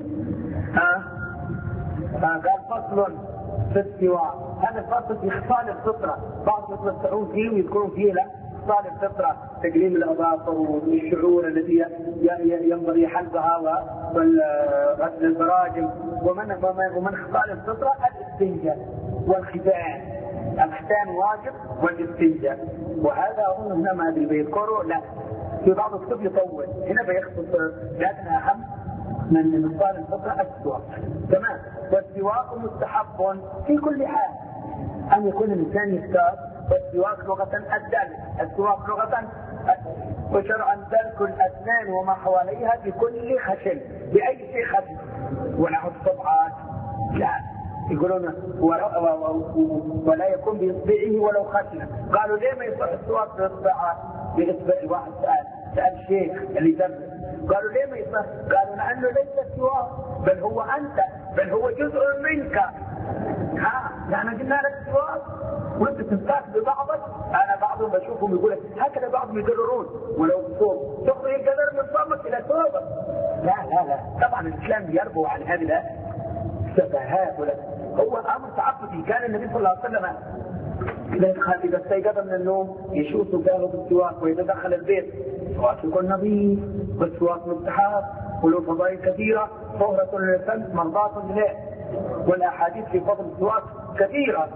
قال فصل في السواء. هذا الفصل في خصال الفطرة بعض يتمتعون فيه ويذكرون فيه لا خصال الفطرة تقليم الأظافر والشعور التي ينبغي حلبها وغسل البراجم ومن خصال الفطرة الاستنجاء والختان. الختان واجب والاستنجاء وهذا أظن هنا ما أدري بيذكره لا في بعض الكتب يطول هنا بيخصص لكن أهم من خصال الفطرة السواك. تمام. والسواك مستحب في كل حال أن يكون الإنسان يستاك. والسواك لغة الدلك السواك لغة وشرعا دلك الأسنان وما حواليها بكل خشن بأي شيء خشن ونحو الصبعات لا يقولون ولا يكون بإصبعه ولو خشنة. قالوا ليه ما يصح السواك بإصبع الواحد سأل الشيخ اللي درس قالوا ليه ما يصح؟ قالوا لأنه ليس سواك بل هو أنت بل هو جزء منك. يعني قلنا لك سواك وانت تمسك ببعضك. انا بعضهم بشوفهم يقول هكذا بعضهم يقررون ولو الصوب تخرج القدر من صوبك الى ثوبك. لا طبعا الاسلام يربو عن هذه تفاهات هو امر تعبدي. كان النبي صلى الله عليه وسلم اذا استيقظ من النوم يشوف سفاهه بالسواك، واذا دخل البيت السواك يكون نظيف والسواك مستحب وله فضائل كثيره، طهره للفم مرضاه لله، والاحاديث في فضل السواك كثيره.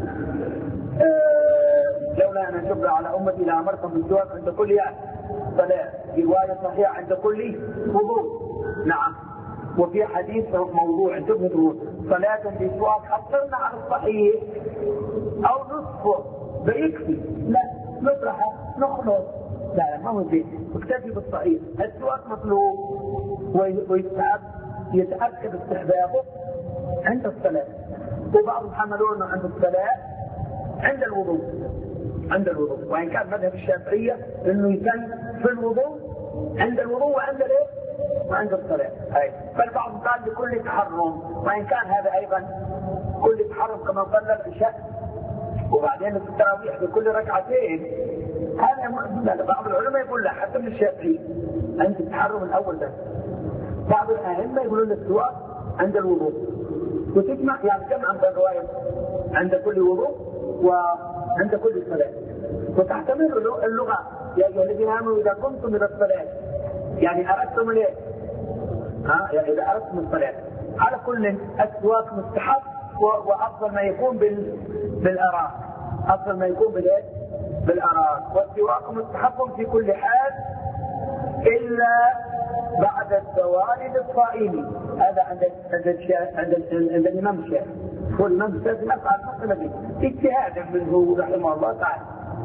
لولا ان اشق على امتي لامرتهم بالسواك عند كل صلاه، في روايه صحيحه عند كل وضوء. نعم. وفي حديث موضوع انتبهوا، صلاة بسواك حصلنا على الصحيح او نصفه بيكفي، لا نطرحه نخلص، لا ما هو زين، اكتفي بالصحيح. السواك مطلوب ويتأكد استحبابه عند الصلاة، وبعضهم حملونه عند الصلاة عند الوضوء. وإن كان مذهب الشافعية انه يسن في الوضوء عند الوضوء وعند الصلاة. فالبعض قال لكل تحرم، وإن كان هذا أيضا كل تحرم كما صلى العشاء وبعدين التراويح بكل ركعتين، هذا بعض العلماء يقول لا، حتى من الشافعي عند التحرم الأول بس. بعض الأئمة يقولون السواك عند الوضوء، وتجمع يعني جمع من الرواية عند كل وضوء وعند كل صلاة. وتحتمل اللغة يا أيها الذين آمنوا إذا قمتم إلى الصلاة، يعني أردتم ليه؟ يعني إذا أردتم الصلاة. على كل السواك مستحب، وأفضل ما يكون بالأراك، أفضل ما يكون بالأراك. والسواك مستحب في كل حال إلا بعد الزوال للصائم. هذا عند الإمام الشافعي، والإمام الشافعي يفعل المسألة دي اجتهادا منه رحمه الله تعالى،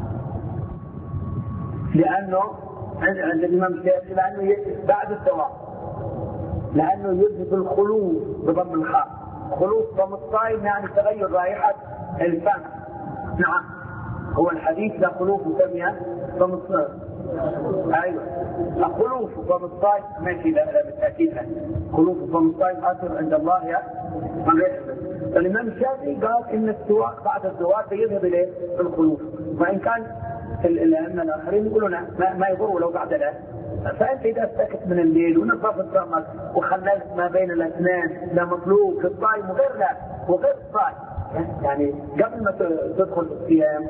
لأنه عند الإمام الشافعي لأنه بعد الزوال، لأنه يجب الخلوص بضم الخاء، خلوص ضم الصائم يعني تغير رائحة الفم. نعم، هو الحديث لا خلوص سميها ضم الصائم. أيوة، خلوص ضم الصائم ماشي، لا بالتأكيد خلوص ضم الصائم أثر عند الله يا من رحمه. الإمام الشافعي قال إن السواك بعد الزوال يذهب إليه الخلوص، وإن كان الأئمة الآخرين يقولون ما يضر لو بعد الآن. فأنت إذا استكت من الليل ونظفت فمك وخللت ما بين الأسنان، لا مطلوب في الصائم وغير الصائم، يعني قبل ما تدخل في الصيام.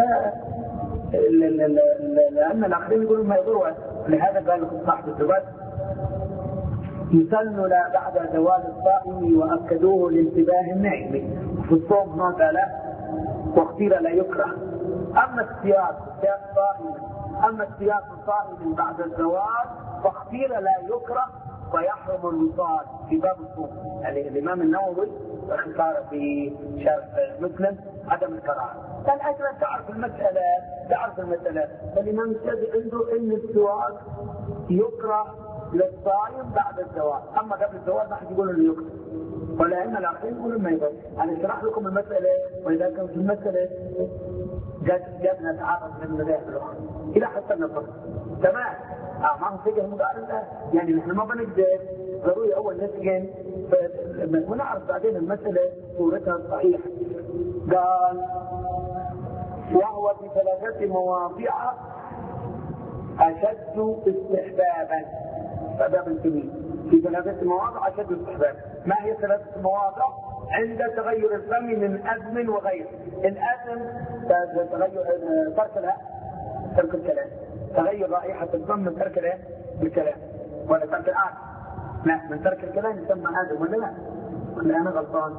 الأئمة الآخرين يقولون ما يضر، لهذا قال صاحب الزباد يسن بعد زوال الصائم وأكدوه لانتباه النائم. في الصوم ما قال واختير لا يكره. أما السياق الصائم بعد الزوال فاختير لا يكره ويحرم الوصال في باب الصوم. يعني الإمام النووي اختصار في شرح مسلم عدم الكراهة. كان أجل تعرف المسألة. فالإمام الشافعي عنده إن السواك يكره للصائم بعد الزوال، أما قبل الزوال ما حد يقول إنه يكره، والأئمة الآخرين يقولون ما يضر. أنا أشرح لكم المسألة، وإذا كانت المسألة جد نتعرض للمذاهب الأخرى إلى حتى النظر. تمام. ما هو فقه مقارنة، يعني نحن ما بنقدر ضروري أول نسجن ونعرف بعدين المسألة صورتها الصحيحة. قال وهو في 3 مواضع أشد استحبابا. فباب الكبير في 3 مواضع أشد استحبابا. ما هي 3 مواضع؟ عند تغير الفم من أذن وغيره. الأذن تغير ترك الكلام، تغير رائحة الفم من ترك الكلام، ولا ترك الآن؟ لا، من ترك الكلام يسمى آدم ولا لا؟ ولا أنا غلطان؟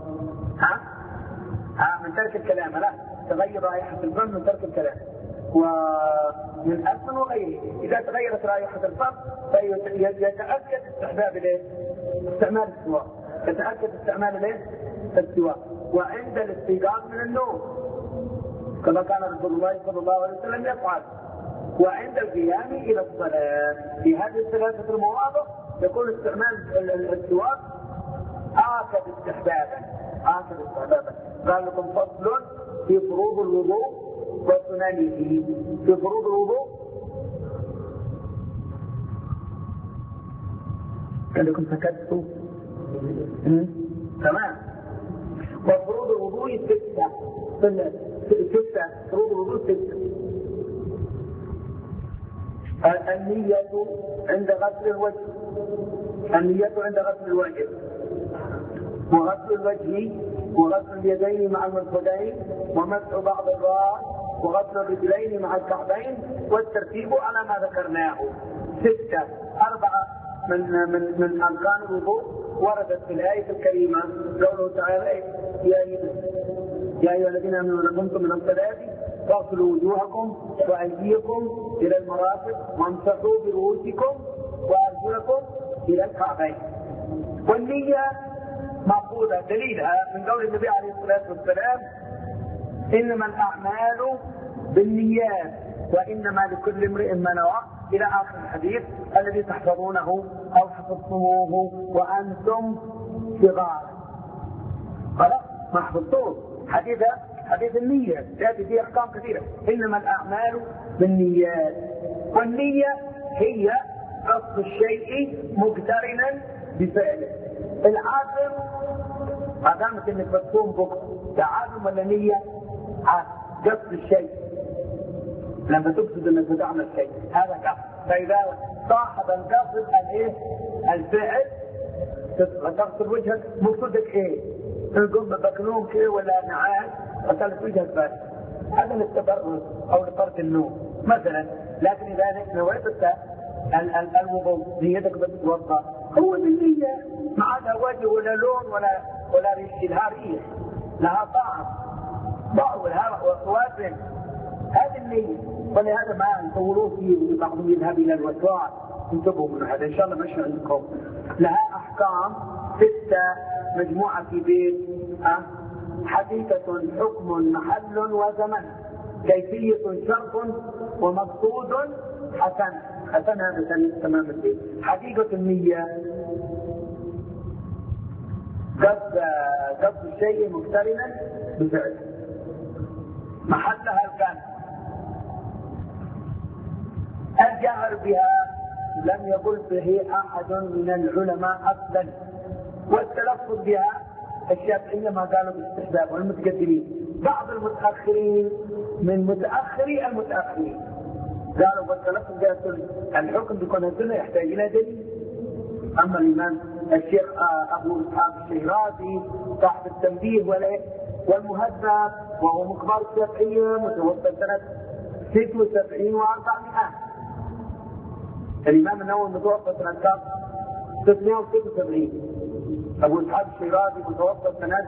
من ترك الكلام، لا، تغير رائحة الفم من ترك الكلام. ومن أذن وغيره، إذا تغيرت رائحة الفم فيتأكد استحباب استعمال السواك، يتأكد استعمال السواك. وعند الاستيقاظ من النوم كما كان رسول الله صلى الله عليه وسلم يفعل، وعند القيام إلى الصلاة. في هذه 3 المواضع يكون استعمال السواك آكد استحبابا. قال لكم فصل في فروض الوضوء وسننه. في فروض الوضوء عندكم سكتوا؟ تمام. وفروض الوضوء 6. فروض الوضوء 6. النية عند غسل الوجه. وغسل الوجه وغسل اليدين مع المرفقين ومسح بعض الراس وغسل الرجلين مع الكعبين والترتيب على ما ذكرناه. 6. 4 من أركان الوضوء وردت في الآية الكريمة قوله تعالى يا أيها الذين آمنوا إذا قمتم من الصلاة فاغسلوا وجوهكم وأيديكم إلى المرافق وامسحوا برؤوسكم وأرجلكم إلى الكعبين. والنية مأخوذة دليلها من قول النبي عليه الصلاة والسلام إنما الأعمال بالنيات وإنما لكل امرئ ما نوى إلى آخر الحديث الذي تحفظونه أو حفظتموه وأنتم صغار. خلاص ما حفظتوه. حديث النية تأتي فيه أحكام كثيرة. إنما الأعمال بالنيات، والنية هي قصد الشيء مقترنا بفعله. العازم عزمت انك بتصوم بكره، ده عازم ولا نية؟ قصد الشيء لما تقصد انك بتعمل شيء هذا قصد. فاذا صاحب القصد الفعل تغسل وجهك مقصودك ايه؟ تقوم ببكنوم كده ولا نعاس غسلت وجهك بس، هذا للتبرد او لفرد النوم مثلا. لكن اذا نويت الوضوء نيتك بتتوضا هو بالنية، ما عدا وجه ولا لون ولا ريش، لها ريح لها طعم ولها وزن، هذه النية. ولهذا ما يطولوه فيه بعضهم يذهب الى الوسواس، انتبهوا من هذا ان شاء الله ماشي عندكم. لها احكام 6 مجموعة في بيت. حقيقة حكم محل وزمن، كيفية شرط ومقصود حسن هذا تمام البيت. حقيقة النية قصد الشيء مقترنا بفعله. محلها القلب. الجهر بها لم يقل به أحد من العلماء أصلا، والتلفظ بها الشافعية ما قالوا باستحباب، والمتقدمين بعض المتأخرين من متأخري المتأخرين قالوا والتلفظ بها سنة، الحكم بكون سنة يحتاج إلى دليل. أما الإمام الشيخ أبو إسحاق الشيرازي صاحب التنبيه والمهذب وهو من كبار الشافعية متوفى سنة 76 و400. الإمام النووي متوفى سنة 676. أبو إسحاق الشيرازي متوفى سنة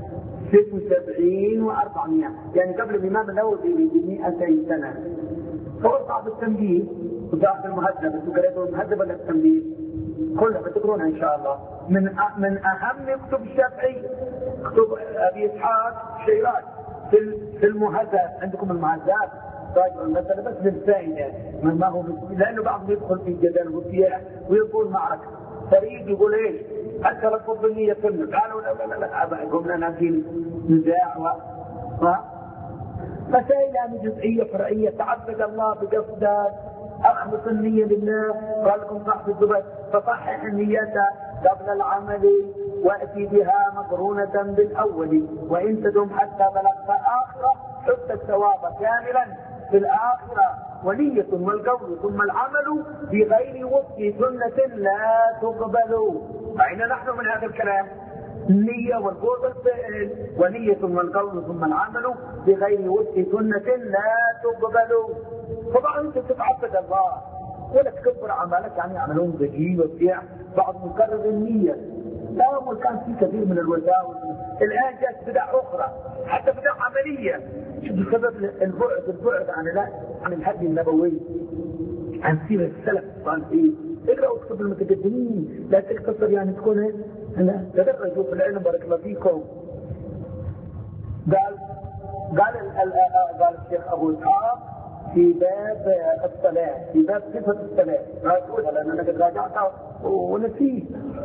76 و400، يعني قبل الإمام النووي ب200 سنة. هو صاحب التنبيه وصاحب المهذب. انتم قريتوا المهذب ولا التنبيه؟ كلها بتقرونها ان شاء الله. من اهم كتب الشافعي كتب ابي اسحاق الشيرازي في المهذب. عندكم المهذب راجعوا المسألة بس للفائدة من ما هو، لانه بعضهم يدخل في جدل وصياح ويقول معركة فريد يقول ايش؟ انت لفظ بالنية سنة، قالوا لا قمنا نازل نزاع مسائل يعني جزئية فرعية. تعبد الله بقصدك، اخلص النية لله. قال لكم صاحب الزبد فصحح النية قبل العمل واتي بها مقرونة بالاول، وان تدم حتى بلغت اخرة حتى الثواب كاملا في الاخرة. ونية والقول ثم العمل بغير وفق سنة لا تقبل. أين نحن من هذا الكلام؟ النية والقول والفعل، ونية والقول ثم العمل بغير وفق سنة لا تقبل. طبعا انت تتعبد الله ولا تكبر عملك، يعني يعملون ذكي وبيع. بعض مكرر النية لا، كان في كثير من الوساوس. الآن جاءت بدع أخرى حتى بدع عملية. شوف سبب البعد عن الهدي النبوي، عن سيرة السلف الصالحين. اقرأوا كتب المتقدمين، لا تقتصر يعني تكون تدرجوا في العلم بارك الله فيكم. قال الشيخ أبو إسحاق في باب الصلاة، في باب صفة الصلاة، راجعوها لأن أنا قد راجعتها ونسيت.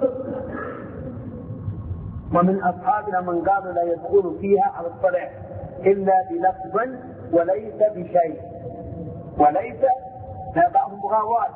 ومن أصحابنا من قالوا لا يدخل فيها على الصلاة إلا بلفظ وليس بشيء، وليس لا بعضهم مغاوات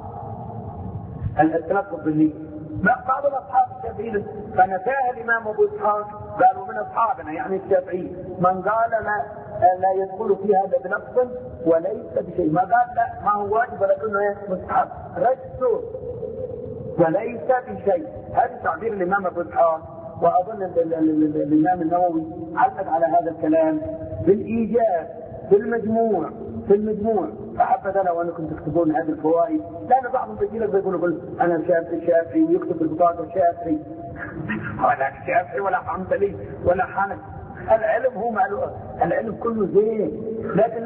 التلفظ بالنية. بعض الأصحاب الشافعيين فنفاها الإمام أبو إسحاق، قالوا من أصحابنا يعني الشافعي من قال لا يدخل فيها هذا بلفظ وليس بشيء، ما قال لا ما هو واجب ولكنه مستحب، رجسه وليس بشيء. هذا تعبير الإمام أبو إسحاق. وأظن الإمام النووي علق على هذا الكلام بالإيجاز في المجموع فحبذا لو أنكم تكتبون هذه الفوائد، لأن بعضهم بيجي لك بيقول أنا شافعي يكتب البطاقة شافعي ولا شافعي ولا حنبلي ولا حنفي. العلم هو معلومة، العلم كله زين، لكن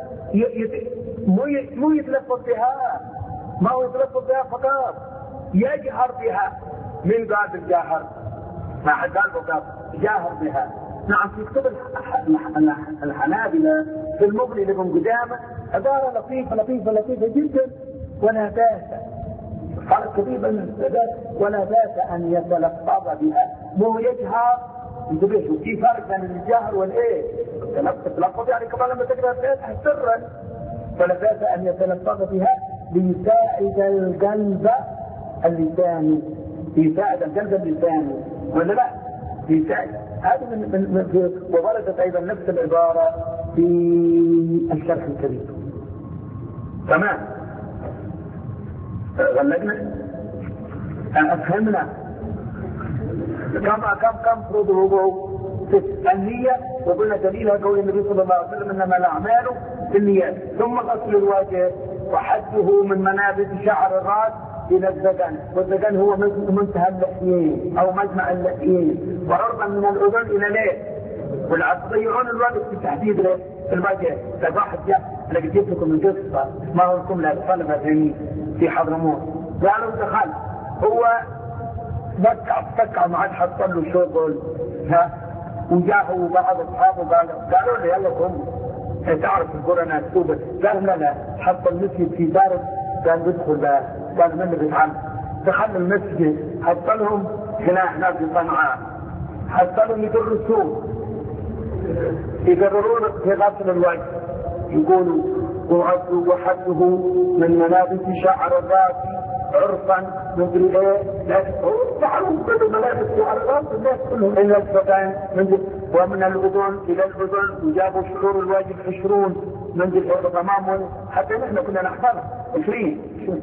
مو يتلفظ بها، ما هو يتلفظ بها فقط، يجهر بها. من قال بالجاهر؟ ما حد قال فقط جاهر بها. نعم في كتب الحنابلة في المغني لابن قدامة عبارة لطيفة جدا ولا بأس، فرق كبير بين السادات ولا بأس أن يتلفظ بها، مو يجهر. انتبه شو في فرق بين الجهر والايه؟ تلفظ يعني كمان لما تقرأ فاتحة سرا، فلا بأس أن يتلفظ بها ليساعد القلب اللساني، ولا لا؟ يساعد. هذا من ووردت أيضا نفس العبارة في الشرح الكبير. تمام؟ غلقنا؟ أفهمنا؟ كم فروض الوضوء؟ النية، وقلنا دليلها قول النبي صلى الله عليه وسلم إنما الأعمال بالنيات، ثم غسل الوجه وحده من منابت شعر الرأس إلى الذقن، والذقن هو منتهى اللحيين أو مجمع اللحيين، وعرضا من الأذن إلى ليه، والعصبيون الوقت في تحديد الوجه. فواحد أنا جبت لكم من قصة ما هو لكم لأطفال في حضرموت، قالوا دخل هو فكع ما عاد حصل له شغل، وجاءوا بعض أصحابه قالوا له يلا قوم تعرف القرآن مكتوبة، قال لا حط المسجد في دار، قال بدخل قال من اللي بيتعلم، دخل المسجد حط لهم هناك في صنعاء، حط لهم يقررون في غسل الوجه، يقولوا وحده من منابت شعر الراس عرفا مدري ايه، لكن معلوم كل ملابس شعر الراس الناس كلهم الى الذقن ومن الاذن الى الاذن، وجابوا شعور الوجه 20 من الغمام، حتى نحن كنا نحفظها 20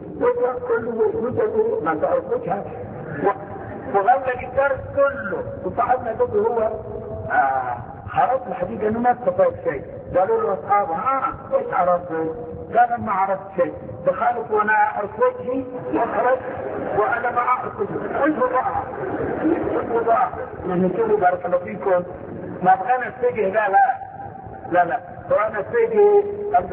كله ما تعرفوش هذا، وغلق الدرس كله. وصاحبنا ده هو عرفت الحقيقه انه ما استفاد شيء، قالوا له اصحابه ايش عرفت؟ قال ما عرفت شيء، دخلت وانا اعرف وجهي واخرج وانا ما اعرف وجهه ضاع يعني كله. بارك الله فيكم. ما بغينا اتجه، لا وانا اتجه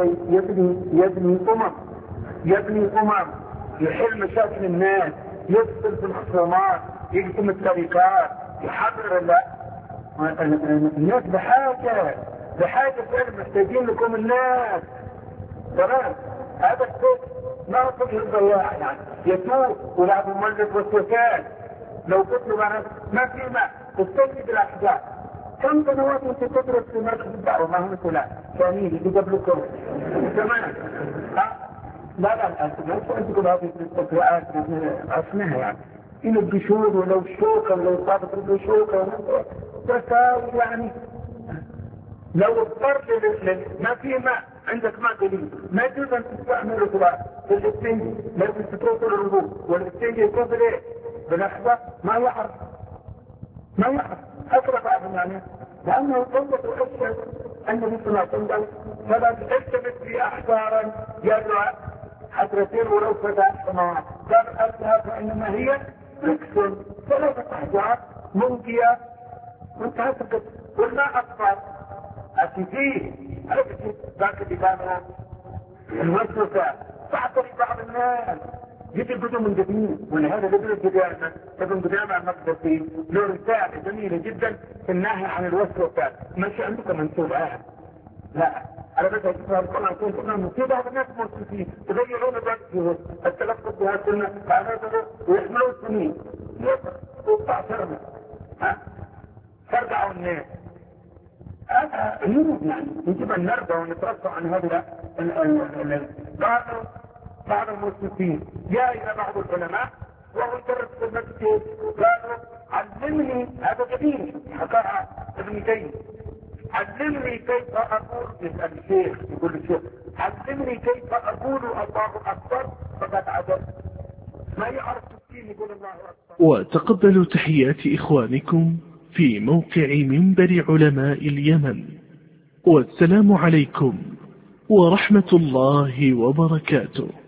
يبني امم يحل مشاكل الناس، يفصل في الخصومات، يقسم الطريقات، يحضر الناس بحاجة فعلا، محتاجين لكم الناس. تمام؟ هذا الفقه ما هو فقه الضياع، يعني يتوب ولا مملك والسكان. لو قلت له ما في ماء تستجد الأحزاب، كم سنوات وانت تدرس في مركز الدعوة ما هو مثلا ثانيين اللي قبلكم. تمام؟ لا انت كل هذه التطبيعات اسمها يعني إلى الجشور ولو الشوكة ولو صابت رجل شوكة تساوي يعني. لو اضطر ما في ماء عندك ماء قليل ما يجوز ان تستعمله في الاستنجي، لازم تتوصل الوضوء، والاستنجي يكون بالايه؟ بالأحبة. ما يعرف أقرب يعني، لأنه طلق وحسن النبي صلى الله عليه وسلم فلا تلتمس في أحجارا يدعى حسرتين ولو 7 سنوات، قال أسها فإنما هي تكسر 3 أحجار منقية وانتهت القصة. والماء أكبر أتفيه ذاك ببابها الوسوسة تعطش بعض الناس جيت القدم من قديم، ولهذا بدل القدامى ابن قدامى المقدسي له رسالة جميلة جدا في النهي عن الوسوسة. ماشي عندكم منسوبات؟ لا أنا بس أجيبها القرآن كنا مصيبة هذا الناس مرسلين تغيرون الوجه التلفظ بها سنة فعناته ويحملوا السنين يقطع سرنا فرقعوا الناس. هذا يريد يعني يجب أن نرضى ونترفع عن هذا. بعض المرسلين جاء إلى بعض العلماء وهو يدرس في المسجد قالوا علمني، هذا جديد حكاها ابن تيمية، علمني كيف أقول، يسأل الشيخ يقول الشيخ علمني كيف أقول الله أكبر، فقد عجب ما يعرف 60 يقول الله أكبر. وتقبلوا تحيات إخوانكم في موقع منبر علماء اليمن، والسلام عليكم ورحمة الله وبركاته.